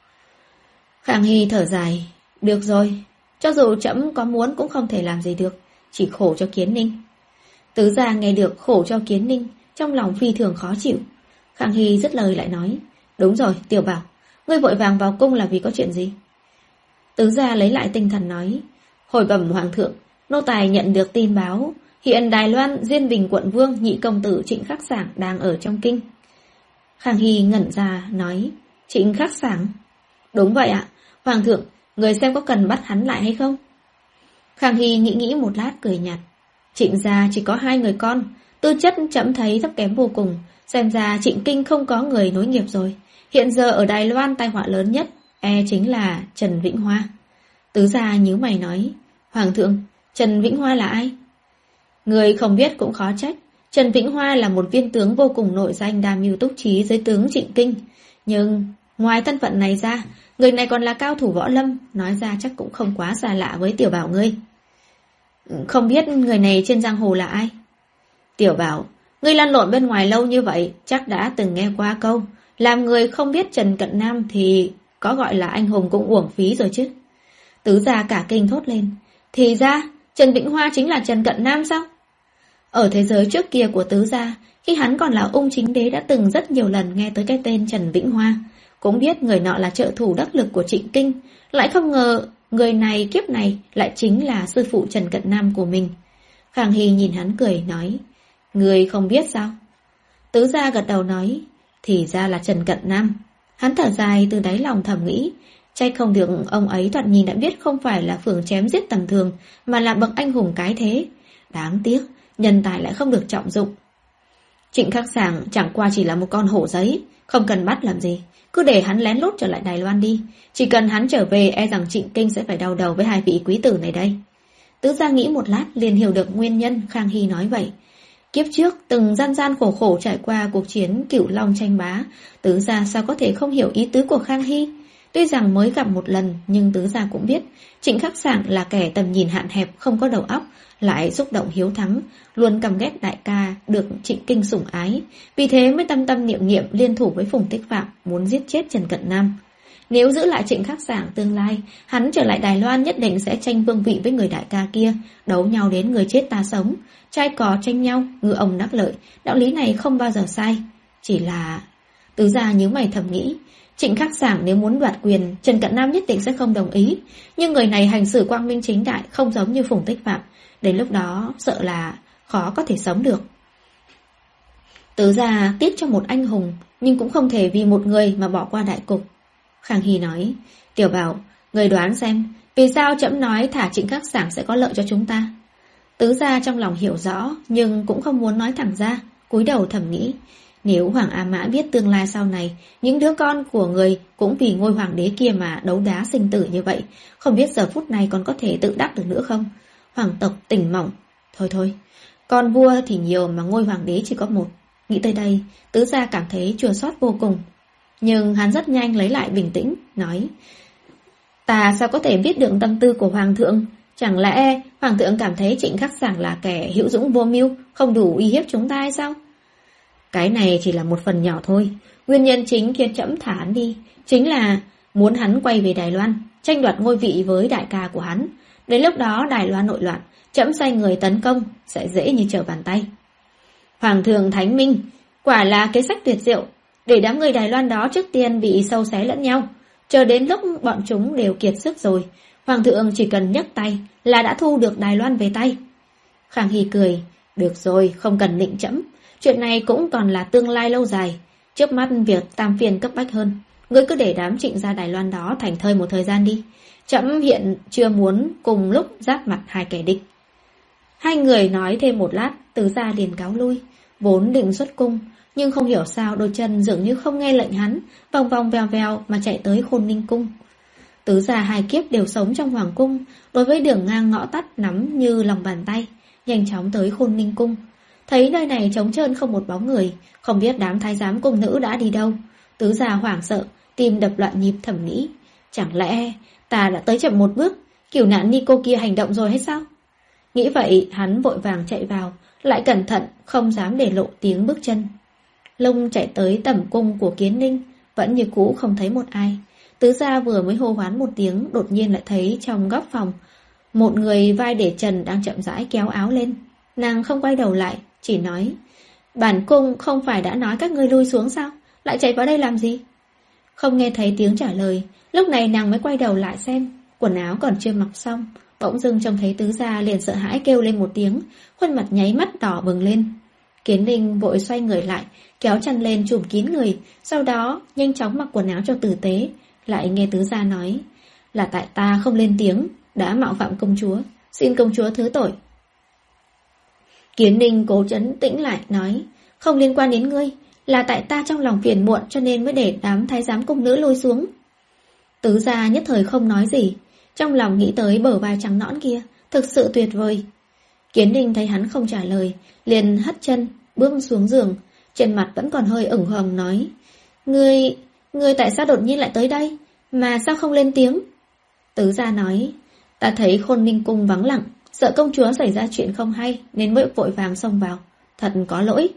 Khang Hy thở dài, được rồi, cho dù trẫm có muốn cũng không thể làm gì được, chỉ khổ cho Kiến Ninh. Tứ gia nghe được khổ cho Kiến Ninh, trong lòng phi thường khó chịu. Khang Hy dứt lời lại nói, đúng rồi, Tiểu Bảo, ngươi vội vàng vào cung là vì có chuyện gì? Tứ gia lấy lại tinh thần nói, hồi bẩm hoàng thượng, nô tài nhận được tin báo, hiện Đài Loan Diên Bình quận vương nhị công tử Trịnh Khắc Sảng đang ở trong kinh. Khang Hy ngẩn ra nói, Trịnh Khắc Sảng? Đúng vậy ạ, hoàng thượng, người xem có cần bắt hắn lại hay không? Khang Hy nghĩ nghĩ một lát cười nhạt, Trịnh gia chỉ có hai người con, tư chất trẫm thấy thấp kém vô cùng, xem ra Trịnh kinh không có người nối nghiệp rồi. Hiện giờ ở Đài Loan tai họa lớn nhất e chính là Trần Vĩnh Hoa. Tứ gia nhíu mày nói, hoàng thượng, Trần Vĩnh Hoa là ai? Người không biết cũng khó trách, Trần Vĩnh Hoa là một viên tướng vô cùng nổi danh đa mưu túc trí dưới tướng Trịnh Kinh. Nhưng ngoài thân phận này ra, người này còn là cao thủ võ lâm, nói ra chắc cũng không quá xa lạ với Tiểu Bảo ngươi. Không biết người này trên giang hồ là ai? Tiểu Bảo, ngươi lăn lộn bên ngoài lâu như vậy, chắc đã từng nghe qua câu, làm người không biết Trần Cận Nam thì có gọi là anh hùng cũng uổng phí rồi chứ. Tứ gia cả kinh thốt lên, thì ra Trần Vĩnh Hoa chính là Trần Cận Nam sao? Ở thế giới trước kia của tứ gia, khi hắn còn là ung chính đế đã từng rất nhiều lần nghe tới cái tên Trần Vĩnh Hoa, cũng biết người nọ là trợ thủ đắc lực của Trịnh Kinh, lại không ngờ người này kiếp này lại chính là sư phụ Trần Cận Nam của mình. Khang Hy nhìn hắn cười nói, người không biết sao? Tứ gia gật đầu nói, thì ra là Trần Cận Nam. Hắn thở dài từ đáy lòng thầm nghĩ, trách không được ông ấy thoạt nhìn đã biết không phải là phường chém giết tầm thường, mà là bậc anh hùng cái thế. Đáng tiếc, nhân tài lại không được trọng dụng. Trịnh Khắc Sảng chẳng qua chỉ là một con hổ giấy, không cần bắt làm gì, cứ để hắn lén lút trở lại Đài Loan đi. Chỉ cần hắn trở về, e rằng Trịnh Kinh sẽ phải đau đầu với hai vị quý tử này đây. Tứ gia nghĩ một lát liền hiểu được nguyên nhân Khang Hy nói vậy. Kiếp trước từng gian gian khổ khổ trải qua cuộc chiến Cửu Long tranh bá, tứ gia sao có thể không hiểu ý tứ của Khang Hy. Tuy rằng mới gặp một lần, nhưng tứ gia cũng biết Trịnh Khắc Sảng là kẻ tầm nhìn hạn hẹp, không có đầu óc, lại xúc động hiếu thắng, luôn căm ghét đại ca được Trịnh Kinh sủng ái, vì thế mới tâm tâm niệm niệm liên thủ với Phùng Tích Phạm muốn giết chết Trần Cận Nam. Nếu giữ lại Trịnh Khắc Sảng, tương lai hắn trở lại Đài Loan nhất định sẽ tranh vương vị với người đại ca kia, đấu nhau đến người chết ta sống, trai cò tranh nhau, ngư ông đắc lợi, đạo lý này không bao giờ sai. Chỉ là tứ gia nhíu mày thầm nghĩ, Trịnh Khắc Sảng nếu muốn đoạt quyền, Trần Cận Nam nhất định sẽ không đồng ý, nhưng người này hành xử quang minh chính đại, không giống như Phùng Tích Phạm, đến lúc đó sợ là khó có thể sống được. Tứ gia tiếc cho một anh hùng, nhưng cũng không thể vì một người mà bỏ qua đại cục. Khang Hy nói, Tiểu Bảo, người đoán xem, vì sao trẫm nói thả Trịnh Khắc Sảng sẽ có lợi cho chúng ta? Tứ gia trong lòng hiểu rõ, nhưng cũng không muốn nói thẳng ra, cúi đầu thầm nghĩ, nếu Hoàng A Mã biết tương lai sau này, những đứa con của người cũng vì ngôi hoàng đế kia mà đấu đá sinh tử như vậy, không biết giờ phút này còn có thể tự đắc được nữa không? Hoàng tộc tỉnh mỏng. Thôi thôi, Con vua thì nhiều mà ngôi hoàng đế chỉ có một. Nghĩ tới đây, Tứ Gia cảm thấy chua xót vô cùng. Nhưng hắn rất nhanh lấy lại bình tĩnh, nói: Ta sao có thể biết được tâm tư của hoàng thượng? Chẳng lẽ hoàng thượng cảm thấy Trịnh Khắc Sảng là kẻ hữu dũng vô mưu, không đủ uy hiếp chúng ta hay sao? Cái này chỉ là một phần nhỏ thôi. Nguyên nhân chính khiến trẫm thả hắn đi chính là muốn hắn quay về Đài Loan, tranh đoạt ngôi vị với đại ca của hắn. Đến lúc đó Đài Loan nội loạn, trẫm sai người tấn công sẽ dễ như trở bàn tay. Hoàng thượng thánh minh, quả là kế sách tuyệt diệu, để đám người Đài Loan đó trước tiên bị sâu xé lẫn nhau, chờ đến lúc bọn chúng đều kiệt sức rồi, hoàng thượng chỉ cần nhấc tay là đã thu được Đài Loan về tay. Khang Hy cười: Được rồi, không cần nịnh trẫm, chuyện này cũng còn là tương lai lâu dài. Trước mắt việc tam phiên cấp bách hơn, ngươi cứ để đám Trịnh gia Đài Loan đó thành thơi một thời gian đi. Trẫm hiện chưa muốn cùng lúc giáp mặt hai kẻ địch. Hai người nói thêm một lát, Tứ Gia liền cáo lui. Vốn định xuất cung, nhưng không hiểu sao đôi chân dường như không nghe lệnh hắn, vòng vòng vèo vèo mà chạy tới Khôn Ninh cung. Tứ Gia hai kiếp đều sống trong hoàng cung, đối với đường ngang ngõ tắt nắm như lòng bàn tay, nhanh chóng tới Khôn Ninh cung. Thấy nơi này trống trơn không một bóng người, không biết đám thái giám cung nữ đã đi đâu. Tứ Gia hoảng sợ, tim đập loạn nhịp thầm nghĩ: Chẳng lẽ ta đã tới chậm một bước, Cửu Nạn Ni cô kia hành động rồi hay sao? Nghĩ vậy, hắn vội vàng chạy vào, lại cẩn thận, không dám để lộ tiếng bước chân. Lung chạy tới tẩm cung của Kiến Ninh, vẫn như cũ không thấy một ai. Tứ Gia vừa mới hô hoán một tiếng, đột nhiên lại thấy trong góc phòng một người vai để trần đang chậm rãi kéo áo lên. Nàng không quay đầu lại, chỉ nói: Bản cung không phải đã nói các ngươi lui xuống sao? Lại chạy vào đây làm gì? Không nghe thấy tiếng trả lời, lúc này nàng mới quay đầu lại xem, quần áo còn chưa mặc xong. Bỗng dưng trông thấy Tứ Gia liền sợ hãi kêu lên một tiếng, khuôn mặt nháy mắt đỏ bừng lên. Kiến Ninh vội xoay người lại, kéo chăn lên trùm kín người, sau đó nhanh chóng mặc quần áo cho tử tế. Lại nghe Tứ Gia nói: Là tại ta không lên tiếng, đã mạo phạm công chúa, xin công chúa thứ tội. Kiến Ninh cố trấn tĩnh lại nói: Không liên quan đến ngươi, là tại ta trong lòng phiền muộn cho nên mới để đám thái giám cung nữ lui xuống. Tứ Gia nhất thời không nói gì, trong lòng nghĩ tới bờ vai trắng nõn kia, thực sự tuyệt vời. Kiến Ninh thấy hắn không trả lời, liền hất chân, bước xuống giường, trên mặt vẫn còn hơi ửng hồng nói: Ngươi, ngươi tại sao đột nhiên lại tới đây, mà sao không lên tiếng? Tứ Gia nói: Ta thấy Khôn Ninh cung vắng lặng, sợ công chúa xảy ra chuyện không hay nên mới vội vàng xông vào, thật có lỗi.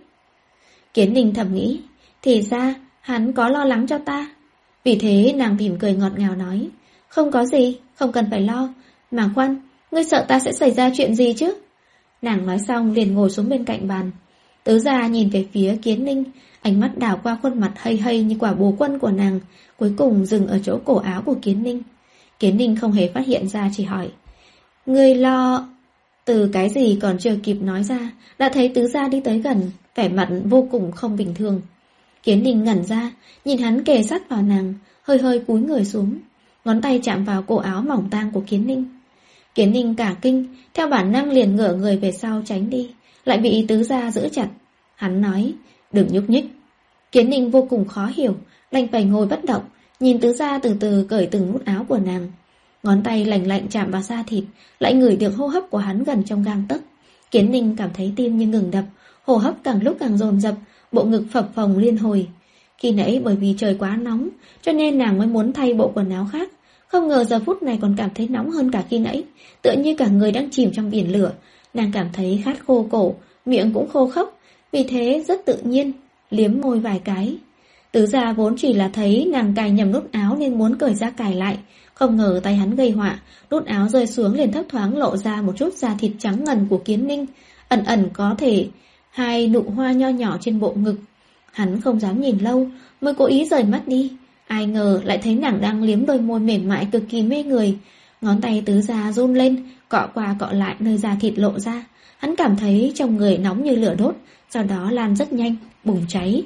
Kiến Ninh thầm nghĩ, thì ra hắn có lo lắng cho ta. Vì thế nàng mỉm cười ngọt ngào nói: Không có gì, không cần phải lo. Mà khoan, ngươi sợ ta sẽ xảy ra chuyện gì chứ? Nàng nói xong liền ngồi xuống bên cạnh bàn. Tứ Gia nhìn về phía Kiến Ninh, ánh mắt đảo qua khuôn mặt hây hây như quả bồ quân của nàng, cuối cùng dừng ở chỗ cổ áo của Kiến Ninh. Kiến Ninh không hề phát hiện ra, chỉ hỏi: Ngươi lo... Từ cái gì còn chưa kịp nói ra, đã thấy Tứ Gia đi tới gần, vẻ mặt vô cùng không bình thường. Kiến Ninh ngẩn ra, nhìn hắn kề sát vào nàng, hơi hơi cúi người xuống, ngón tay chạm vào cổ áo mỏng tang của Kiến Ninh. Kiến Ninh cả kinh, theo bản năng liền ngửa người về sau tránh đi, lại bị Tứ Gia giữ chặt. Hắn nói: Đừng nhúc nhích. Kiến Ninh vô cùng khó hiểu, đành phải ngồi bất động, nhìn Tứ Gia từ từ cởi từng nút áo của nàng. Ngón tay lạnh lạnh chạm vào da thịt, lại ngửi được hô hấp của hắn gần trong gang tấc. Kiến Ninh cảm thấy tim như ngừng đập, hô hấp càng lúc càng dồn dập, bộ ngực phập phồng liên hồi. Khi nãy bởi vì trời quá nóng, cho nên nàng mới muốn thay bộ quần áo khác. Không ngờ giờ phút này còn cảm thấy nóng hơn cả khi nãy, tựa như cả người đang chìm trong biển lửa. Nàng cảm thấy khát khô cổ, miệng cũng khô khốc, vì thế rất tự nhiên liếm môi vài cái. Tứ Gia vốn chỉ là thấy nàng cài nhầm nút áo nên muốn cởi ra cài lại, không ngờ tay hắn gây họa, nút áo rơi xuống liền thấp thoáng lộ ra một chút da thịt trắng ngần của Kiến Ninh, ẩn ẩn có thể hai nụ hoa nho nhỏ trên bộ ngực. Hắn không dám nhìn lâu, mới cố ý rời mắt đi. Ai ngờ lại thấy nàng đang liếm đôi môi mềm mại cực kỳ mê người. Ngón tay Tứ Gia run lên, cọ qua cọ lại nơi da thịt lộ ra. Hắn cảm thấy trong người nóng như lửa đốt, sau đó lan rất nhanh, bùng cháy.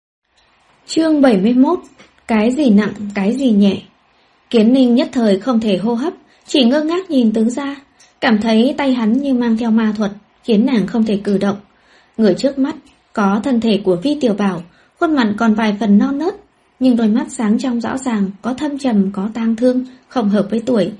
Chương bảy mươi mốt. Cái gì nặng, cái gì nhẹ. Kiến Ninh nhất thời không thể hô hấp, chỉ ngơ ngác nhìn Tứ Gia, cảm thấy tay hắn như mang theo ma thuật, khiến nàng không thể cử động. Người trước mắt có thân thể của Vi Tiểu Bảo, khuôn mặt còn vài phần non nớt, nhưng đôi mắt sáng trong rõ ràng, có thâm trầm, có tang thương, không hợp với tuổi,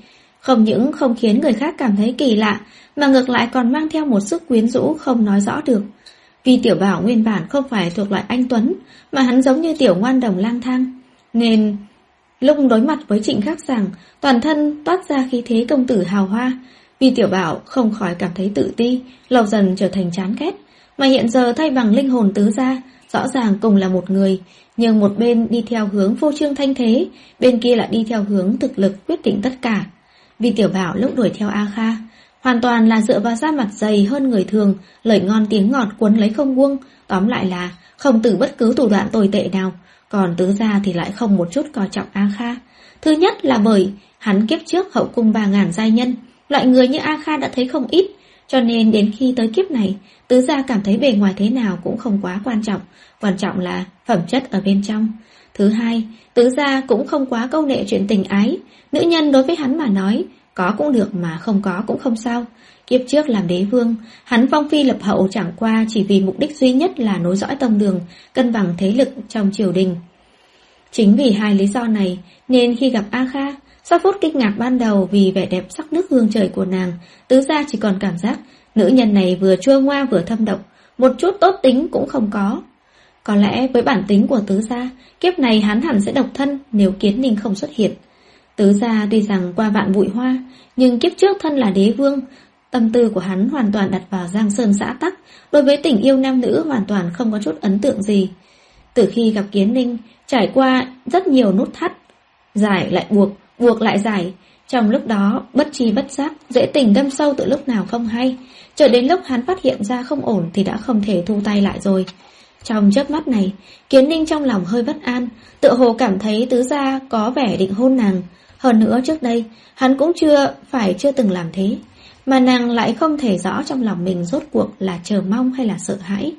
không những không khiến người khác cảm thấy kỳ lạ, mà ngược lại còn mang theo một sức quyến rũ không nói rõ được. Vì Tiểu Bảo nguyên bản không phải thuộc loại anh tuấn, mà hắn giống như tiểu ngoan đồng lang thang, nên lúc đối mặt với Trịnh Khắc Sảng, toàn thân toát ra khí thế công tử hào hoa. Vì Tiểu Bảo không khỏi cảm thấy tự ti, lâu dần trở thành chán ghét, mà hiện giờ thay bằng linh hồn Tứ gia, rõ ràng cùng là một người, nhưng một bên đi theo hướng phô trương thanh thế, bên kia lại đi theo hướng thực lực quyết định tất cả. Vì Tiểu Bảo lúc đuổi theo A Kha, hoàn toàn là dựa vào da mặt dày hơn người thường, lời ngon tiếng ngọt cuốn lấy không buông, tóm lại là không từ bất cứ thủ đoạn tồi tệ nào. Còn Tứ gia thì lại không một chút coi trọng A Kha. Thứ nhất là bởi hắn kiếp trước hậu cung ba ngàn giai nhân, loại người như A Kha đã thấy không ít, cho nên đến khi tới kiếp này, Tứ gia cảm thấy bề ngoài thế nào cũng không quá quan trọng, quan trọng là phẩm chất ở bên trong. Thứ hai, Tứ gia cũng không quá câu nệ chuyện tình ái, nữ nhân đối với hắn mà nói, có cũng được mà không có cũng không sao. Kiếp trước làm đế vương, hắn phong phi lập hậu chẳng qua chỉ vì mục đích duy nhất là nối dõi tông đường, cân bằng thế lực trong triều đình. Chính vì hai lý do này nên khi gặp A Kha, sau phút kinh ngạc ban đầu vì vẻ đẹp sắc nước hương trời của nàng, Tứ gia chỉ còn cảm giác nữ nhân này vừa chua ngoa vừa thâm độc, một chút tốt tính cũng không có. Có lẽ với bản tính của Tứ gia, kiếp này hắn hẳn sẽ độc thân nếu Kiến Ninh không xuất hiện. Tứ gia tuy rằng qua vạn bụi hoa, nhưng kiếp trước thân là đế vương, tâm tư của hắn hoàn toàn đặt vào giang sơn xã tắc, đối với tình yêu nam nữ hoàn toàn không có chút ấn tượng gì. Từ khi gặp Kiến Ninh, trải qua rất nhiều nút thắt, giải lại buộc, buộc lại giải, trong lúc đó bất tri bất giác, dễ tình đâm sâu từ lúc nào không hay, chờ đến lúc hắn phát hiện ra không ổn thì đã không thể thu tay lại rồi. Trong chớp mắt này, Kiến Ninh trong lòng hơi bất an, tựa hồ cảm thấy Tứ gia có vẻ định hôn nàng. Hơn nữa trước đây, hắn cũng chưa phải chưa từng làm thế, mà nàng lại không thể rõ trong lòng mình rốt cuộc là chờ mong hay là sợ hãi.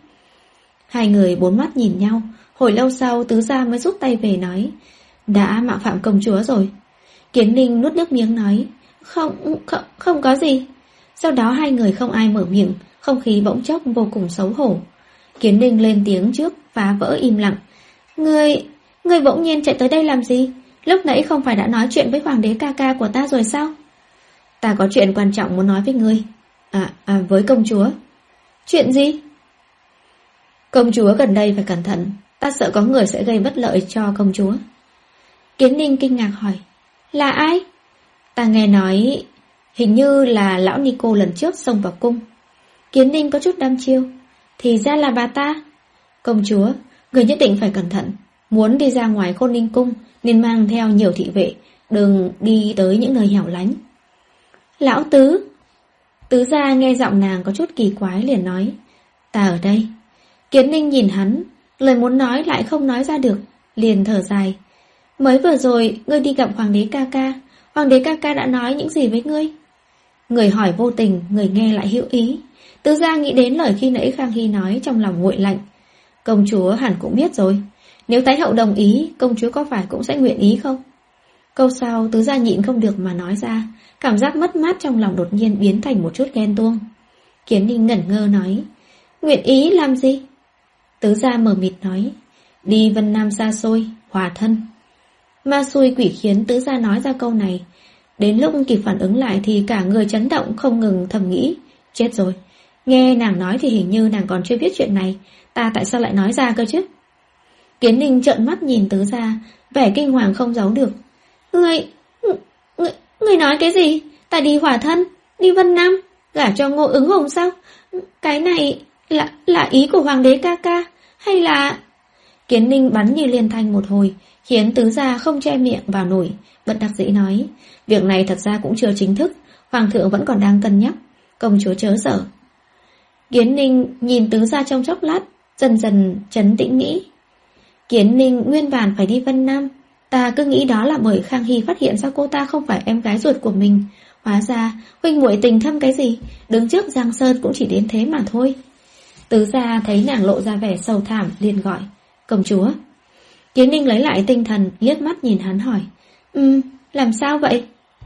Hai người bốn mắt nhìn nhau, hồi lâu sau Tứ gia mới rút tay về nói, đã mạo phạm công chúa rồi. Kiến Ninh nuốt nước miếng nói, không, không, không có gì. Sau đó hai người không ai mở miệng, không khí bỗng chốc vô cùng xấu hổ. Kiến Ninh lên tiếng trước, phá vỡ im lặng. Ngươi, ngươi bỗng nhiên chạy tới đây làm gì? Lúc nãy không phải đã nói chuyện với hoàng đế ca ca của ta rồi sao? Ta có chuyện quan trọng muốn nói với ngươi. À, à với công chúa. Chuyện gì? Công chúa gần đây phải cẩn thận, ta sợ có người sẽ gây bất lợi cho công chúa. Kiến Ninh kinh ngạc hỏi, là ai? Ta nghe nói hình như là lão Nico lần trước xông vào cung. Kiến Ninh có chút đăm chiêu, thì ra là bà ta. Công chúa, người nhất định phải cẩn thận, muốn đi ra ngoài Khôn Ninh cung nên mang theo nhiều thị vệ, đừng đi tới những nơi hẻo lánh. Lão Tứ. Tứ gia nghe giọng nàng có chút kỳ quái liền nói, ta ở đây. Kiến Ninh nhìn hắn, lời muốn nói lại không nói ra được, liền thở dài. Mới vừa rồi ngươi đi gặp hoàng đế ca ca, hoàng đế ca ca đã nói những gì với ngươi? Người hỏi vô tình, người nghe lại hữu ý. Tứ gia nghĩ đến lời khi nãy Khang Hy nói, trong lòng nguội lạnh. Công chúa hẳn cũng biết rồi, nếu Thái hậu đồng ý, công chúa có phải cũng sẽ nguyện ý không? Câu sau Tứ gia nhịn không được mà nói ra, cảm giác mất mát trong lòng đột nhiên biến thành một chút ghen tuông. Kiến Ninh ngẩn ngơ nói, nguyện ý làm gì? Tứ gia mờ mịt nói, đi Vân Nam xa xôi, hòa thân. Ma xui quỷ khiến Tứ gia nói ra câu này. Đến lúc kịp phản ứng lại thì cả người chấn động không ngừng thầm nghĩ, chết rồi, nghe nàng nói thì hình như nàng còn chưa biết chuyện này, ta tại sao lại nói ra cơ chứ? Kiến Ninh trợn mắt nhìn Tứ gia, vẻ kinh hoàng không giấu được. Ngươi, ngươi, ngươi nói cái gì? Ta đi hòa thân, đi Vân Nam, gả cho Ngô Ứng Hùng sao? Cái này là, là ý của hoàng đế ca ca, hay là... Kiến Ninh bắn như liên thanh một hồi, khiến Tứ gia không che miệng vào nổi, bất đắc dĩ nói, việc này thật ra cũng chưa chính thức, hoàng thượng vẫn còn đang cân nhắc, công chúa chớ sợ. Kiến Ninh nhìn Tứ gia trong chốc lát, dần dần trấn tĩnh nghĩ. Kiến Ninh nguyên bản phải đi Vân Nam, ta cứ nghĩ đó là bởi Khang Hy phát hiện ra cô ta không phải em gái ruột của mình, hóa ra huynh muội tình thâm cái gì, đứng trước Giang Sơn cũng chỉ đến thế mà thôi. Tứ gia thấy nàng lộ ra vẻ sầu thảm liền gọi, công chúa. Kiến Ninh lấy lại tinh thần, liếc mắt nhìn hắn hỏi, Ừm, làm sao vậy?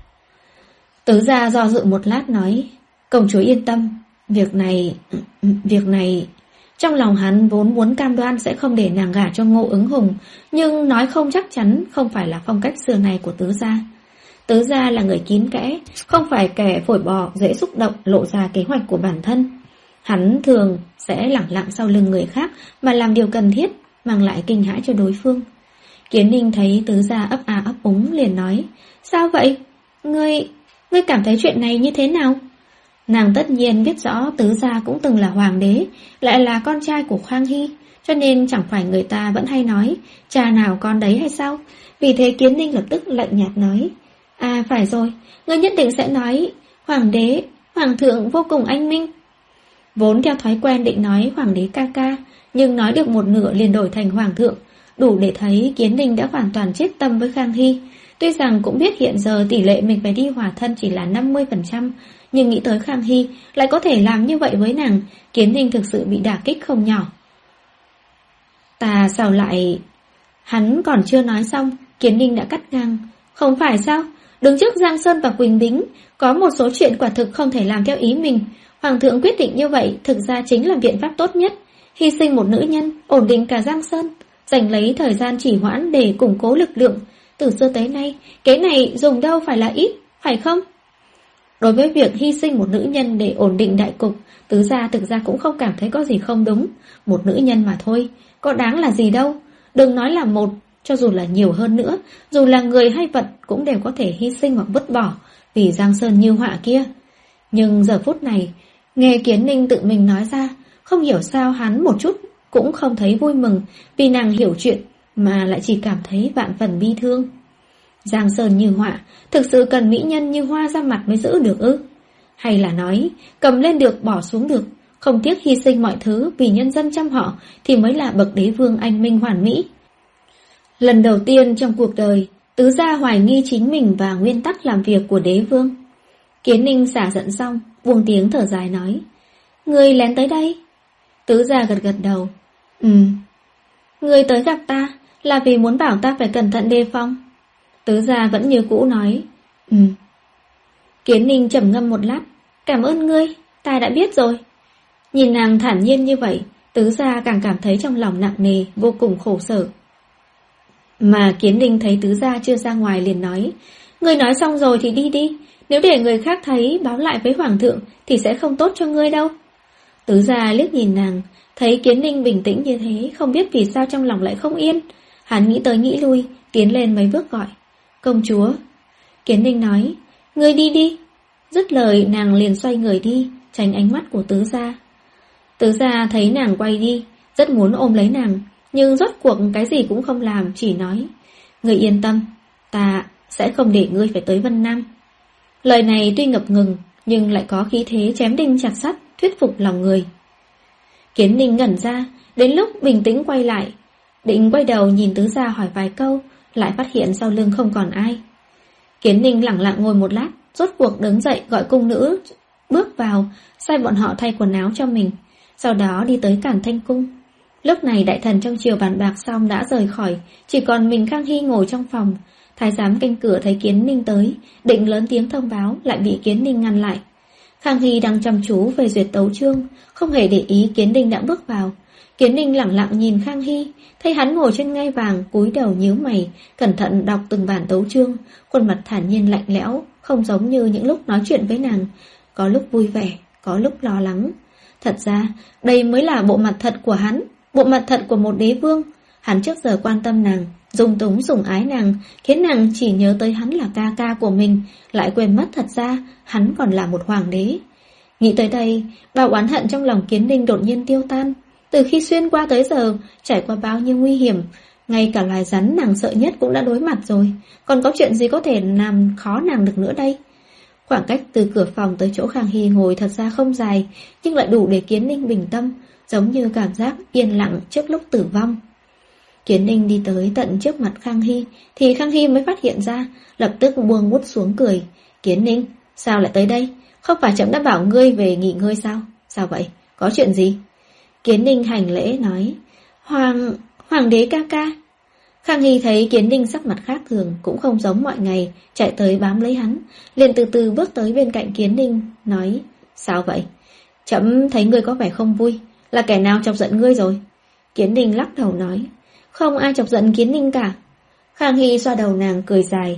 Tứ gia do dự một lát nói, công chúa yên tâm, việc này, việc này... Trong lòng hắn vốn muốn cam đoan sẽ không để nàng gả cho Ngô Ứng Hùng, nhưng nói không chắc chắn không phải là phong cách xưa này của Tứ gia. Tứ gia là người kín kẽ, không phải kẻ phổi bò dễ xúc động lộ ra kế hoạch của bản thân. Hắn thường sẽ lẳng lặng sau lưng người khác mà làm điều cần thiết, mang lại kinh hãi cho đối phương. Kiến Ninh thấy tứ gia ấp a ấp úng liền nói, sao vậy? Ngươi, ngươi cảm thấy chuyện này như thế nào? Nàng tất nhiên biết rõ tứ gia cũng từng là hoàng đế, lại là con trai của Khang Hy, cho nên chẳng phải người ta vẫn hay nói, cha nào con đấy hay sao? Vì thế Kiến Ninh lập tức lạnh nhạt nói, à phải rồi, ngươi nhất định sẽ nói, hoàng đế, hoàng thượng vô cùng anh minh. Vốn theo thói quen định nói hoàng đế ca ca, nhưng nói được một nửa liền đổi thành hoàng thượng, đủ để thấy Kiến Ninh đã hoàn toàn chết tâm với Khang Hy. Tuy rằng cũng biết hiện giờ tỷ lệ mình phải đi hòa thân chỉ là năm mươi phần trăm, nhưng nghĩ tới Khang Hy lại có thể làm như vậy với nàng, Kiến Ninh thực sự bị đả kích không nhỏ. Ta sao lại... Hắn còn chưa nói xong, Kiến Ninh đã cắt ngang. Không phải sao? Đứng trước Giang Sơn và Quỳnh Bính, có một số chuyện quả thực không thể làm theo ý mình. Hoàng thượng quyết định như vậy thực ra chính là biện pháp tốt nhất. Hy sinh một nữ nhân, ổn định cả Giang Sơn, giành lấy thời gian trì hoãn để củng cố lực lượng. Từ xưa tới nay, cái này dùng đâu phải là ít, phải không? Đối với việc hy sinh một nữ nhân để ổn định đại cục, tứ gia thực ra cũng không cảm thấy có gì không đúng. Một nữ nhân mà thôi, có đáng là gì đâu. Đừng nói là một, cho dù là nhiều hơn nữa, dù là người hay vật cũng đều có thể hy sinh hoặc vứt bỏ vì Giang Sơn như họa kia. Nhưng giờ phút này, nghe Kiến Ninh tự mình nói ra, không hiểu sao hắn một chút cũng không thấy vui mừng vì nàng hiểu chuyện, mà lại chỉ cảm thấy vạn phần bi thương. Giang Sơn như họa, thực sự cần mỹ nhân như hoa ra mặt mới giữ được ư? Hay là nói, cầm lên được bỏ xuống được, không tiếc hy sinh mọi thứ vì nhân dân trăm họ thì mới là bậc đế vương anh minh hoàn mỹ? Lần đầu tiên trong cuộc đời, tứ gia hoài nghi chính mình và nguyên tắc làm việc của đế vương. Kiến Ninh xả giận xong, buông tiếng thở dài nói, ngươi lén tới đây? Tứ gia gật gật đầu. Ừ. Ngươi tới gặp ta là vì muốn bảo ta phải cẩn thận đề phòng. Tứ gia vẫn như cũ nói. Ừ. Kiến Ninh trầm ngâm một lát. Cảm ơn ngươi, ta đã biết rồi. Nhìn nàng thản nhiên như vậy, tứ gia càng cảm thấy trong lòng nặng nề, vô cùng khổ sở. Mà Kiến Ninh thấy tứ gia chưa ra ngoài liền nói, ngươi nói xong rồi thì đi đi, nếu để người khác thấy báo lại với hoàng thượng thì sẽ không tốt cho ngươi đâu. Tứ gia liếc nhìn nàng, thấy Kiến Ninh bình tĩnh như thế, không biết vì sao trong lòng lại không yên. Hắn nghĩ tới nghĩ lui, tiến lên mấy bước gọi, công chúa. Kiến Ninh nói, ngươi đi đi. Dứt lời nàng liền xoay người đi, tránh ánh mắt của tứ gia. Tứ gia thấy nàng quay đi, rất muốn ôm lấy nàng, nhưng rốt cuộc cái gì cũng không làm, chỉ nói, ngươi yên tâm, ta sẽ không để ngươi phải tới Vân Nam. Lời này tuy ngập ngừng, nhưng lại có khí thế chém đinh chặt sắt, thuyết phục lòng người. Kiến Ninh ngẩn ra, đến lúc bình tĩnh quay lại, định quay đầu nhìn tứ gia hỏi vài câu, lại phát hiện sau lưng không còn ai. Kiến Ninh lẳng lặng ngồi một lát, rốt cuộc đứng dậy gọi cung nữ bước vào, sai bọn họ thay quần áo cho mình, sau đó đi tới Càn Thanh Cung. Lúc này đại thần trong triều bàn bạc xong đã rời khỏi, chỉ còn mình Khang Hy ngồi trong phòng. Thái giám canh cửa thấy Kiến Ninh tới, định lớn tiếng thông báo, lại bị Kiến Ninh ngăn lại. Khang Hy đang chăm chú về duyệt tấu chương, không hề để ý Kiến Ninh đã bước vào. Kiến Ninh lẳng lặng nhìn Khang Hy, thấy hắn ngồi trên ngai vàng, cúi đầu nhíu mày, cẩn thận đọc từng bản tấu chương, khuôn mặt thản nhiên lạnh lẽo, không giống như những lúc nói chuyện với nàng, có lúc vui vẻ, có lúc lo lắng. Thật ra, đây mới là bộ mặt thật của hắn, bộ mặt thật của một đế vương. Hắn trước giờ quan tâm nàng, dung túng sủng ái nàng, khiến nàng chỉ nhớ tới hắn là ca ca của mình, lại quên mất thật ra hắn còn là một hoàng đế. Nghĩ tới đây, bao oán hận trong lòng Kiến Ninh đột nhiên tiêu tan. Từ khi xuyên qua tới giờ, trải qua bao nhiêu nguy hiểm, ngay cả loài rắn nàng sợ nhất cũng đã đối mặt rồi, còn có chuyện gì có thể làm khó nàng được nữa đây? Khoảng cách từ cửa phòng tới chỗ Khang Hy ngồi thật ra không dài, nhưng lại đủ để Kiến Ninh bình tâm, giống như cảm giác yên lặng trước lúc tử vong. Kiến Ninh đi tới tận trước mặt Khang Hy, thì Khang Hy mới phát hiện ra, lập tức buông bút xuống cười. Kiến Ninh, sao lại tới đây? Không phải chấm đã bảo ngươi về nghỉ ngơi sao? Sao vậy? Có chuyện gì? Kiến Ninh hành lễ nói, Hoàng... Hoàng đế ca ca. Khang Hy thấy Kiến Ninh sắc mặt khác thường, cũng không giống mọi ngày, chạy tới bám lấy hắn, liền từ từ bước tới bên cạnh Kiến Ninh, nói, sao vậy? Chấm thấy ngươi có vẻ không vui, là kẻ nào chọc giận ngươi rồi? Kiến Ninh lắc đầu nói, không ai chọc giận Kiến Ninh cả. Khang Hy xoa đầu nàng cười dài,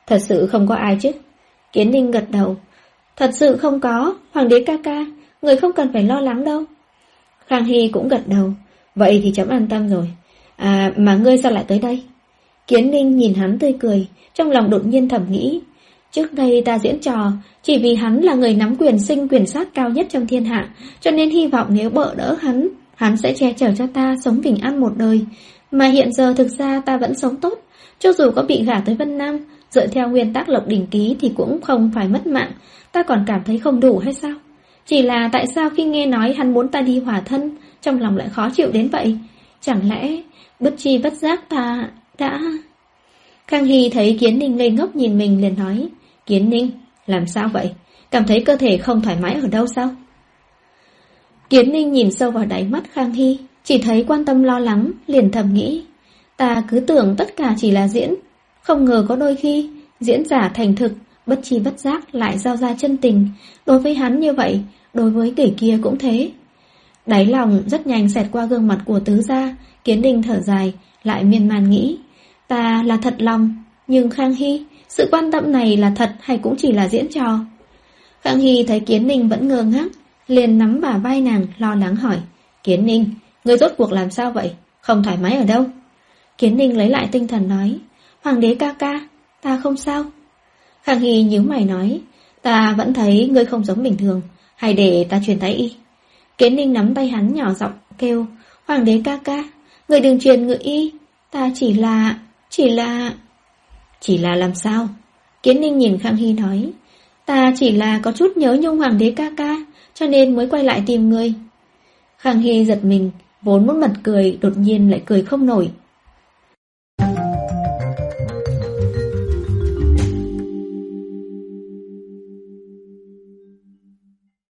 Thật sự không có ai chứ? Kiến Ninh gật đầu. Thật sự không có, Hoàng đế ca ca, người không cần phải lo lắng đâu. Khang Hy cũng gật đầu. Vậy thì chấm an tâm rồi. À, mà ngươi sao lại tới đây? Kiến Ninh nhìn hắn tươi cười, trong lòng đột nhiên thầm nghĩ. Trước đây ta diễn trò, chỉ vì hắn là người nắm quyền sinh quyền sát cao nhất trong thiên hạ, cho nên hy vọng nếu bợ đỡ hắn, hắn sẽ che chở cho ta sống bình an một đời. Mà hiện giờ thực ra ta vẫn sống tốt, cho dù có bị gả tới Vân Nam, dựa theo nguyên tắc Lộc Đỉnh Ký thì cũng không phải mất mạng, ta còn cảm thấy không đủ hay sao? Chỉ là tại sao khi nghe nói hắn muốn ta đi hòa thân, trong lòng lại khó chịu đến vậy? Chẳng lẽ bất chi bất giác ta đã... Khang Hy thấy Kiến Ninh ngây ngốc nhìn mình liền nói, Kiến Ninh, làm sao vậy? Cảm thấy cơ thể không thoải mái ở đâu sao? Kiến Ninh nhìn sâu vào đáy mắt Khang Hy, chỉ thấy quan tâm lo lắng, liền thầm nghĩ, ta cứ tưởng tất cả chỉ là diễn, không ngờ có đôi khi diễn giả thành thực, bất chi bất giác lại giao ra chân tình. Đối với hắn như vậy, đối với kẻ kia cũng thế. Đáy lòng rất nhanh xẹt qua gương mặt của tứ gia. Kiến Ninh thở dài, lại miên man nghĩ, ta là thật lòng, nhưng Khang Hy, sự quan tâm này là thật hay cũng chỉ là diễn trò? Khang Hy thấy Kiến Ninh vẫn ngơ ngác, liền nắm bả vai nàng lo lắng hỏi, Kiến Ninh, ngươi rốt cuộc làm sao vậy? Không thoải mái ở đâu? Kiến Ninh lấy lại tinh thần nói, Hoàng đế ca ca, ta không sao. Khang Hy nhíu mày nói, ta vẫn thấy ngươi không giống bình thường, hay để ta truyền thái y? Kiến Ninh nắm tay hắn nhỏ giọng kêu, Hoàng đế ca ca, người đừng truyền ngự y, ta chỉ là, chỉ là... Chỉ là làm sao? Kiến Ninh nhìn Khang Hy nói, ta chỉ là có chút nhớ nhung Hoàng đế ca ca, cho nên mới quay lại tìm ngươi. Khang Hy giật mình, vốn muốn bật cười, đột nhiên lại cười không nổi,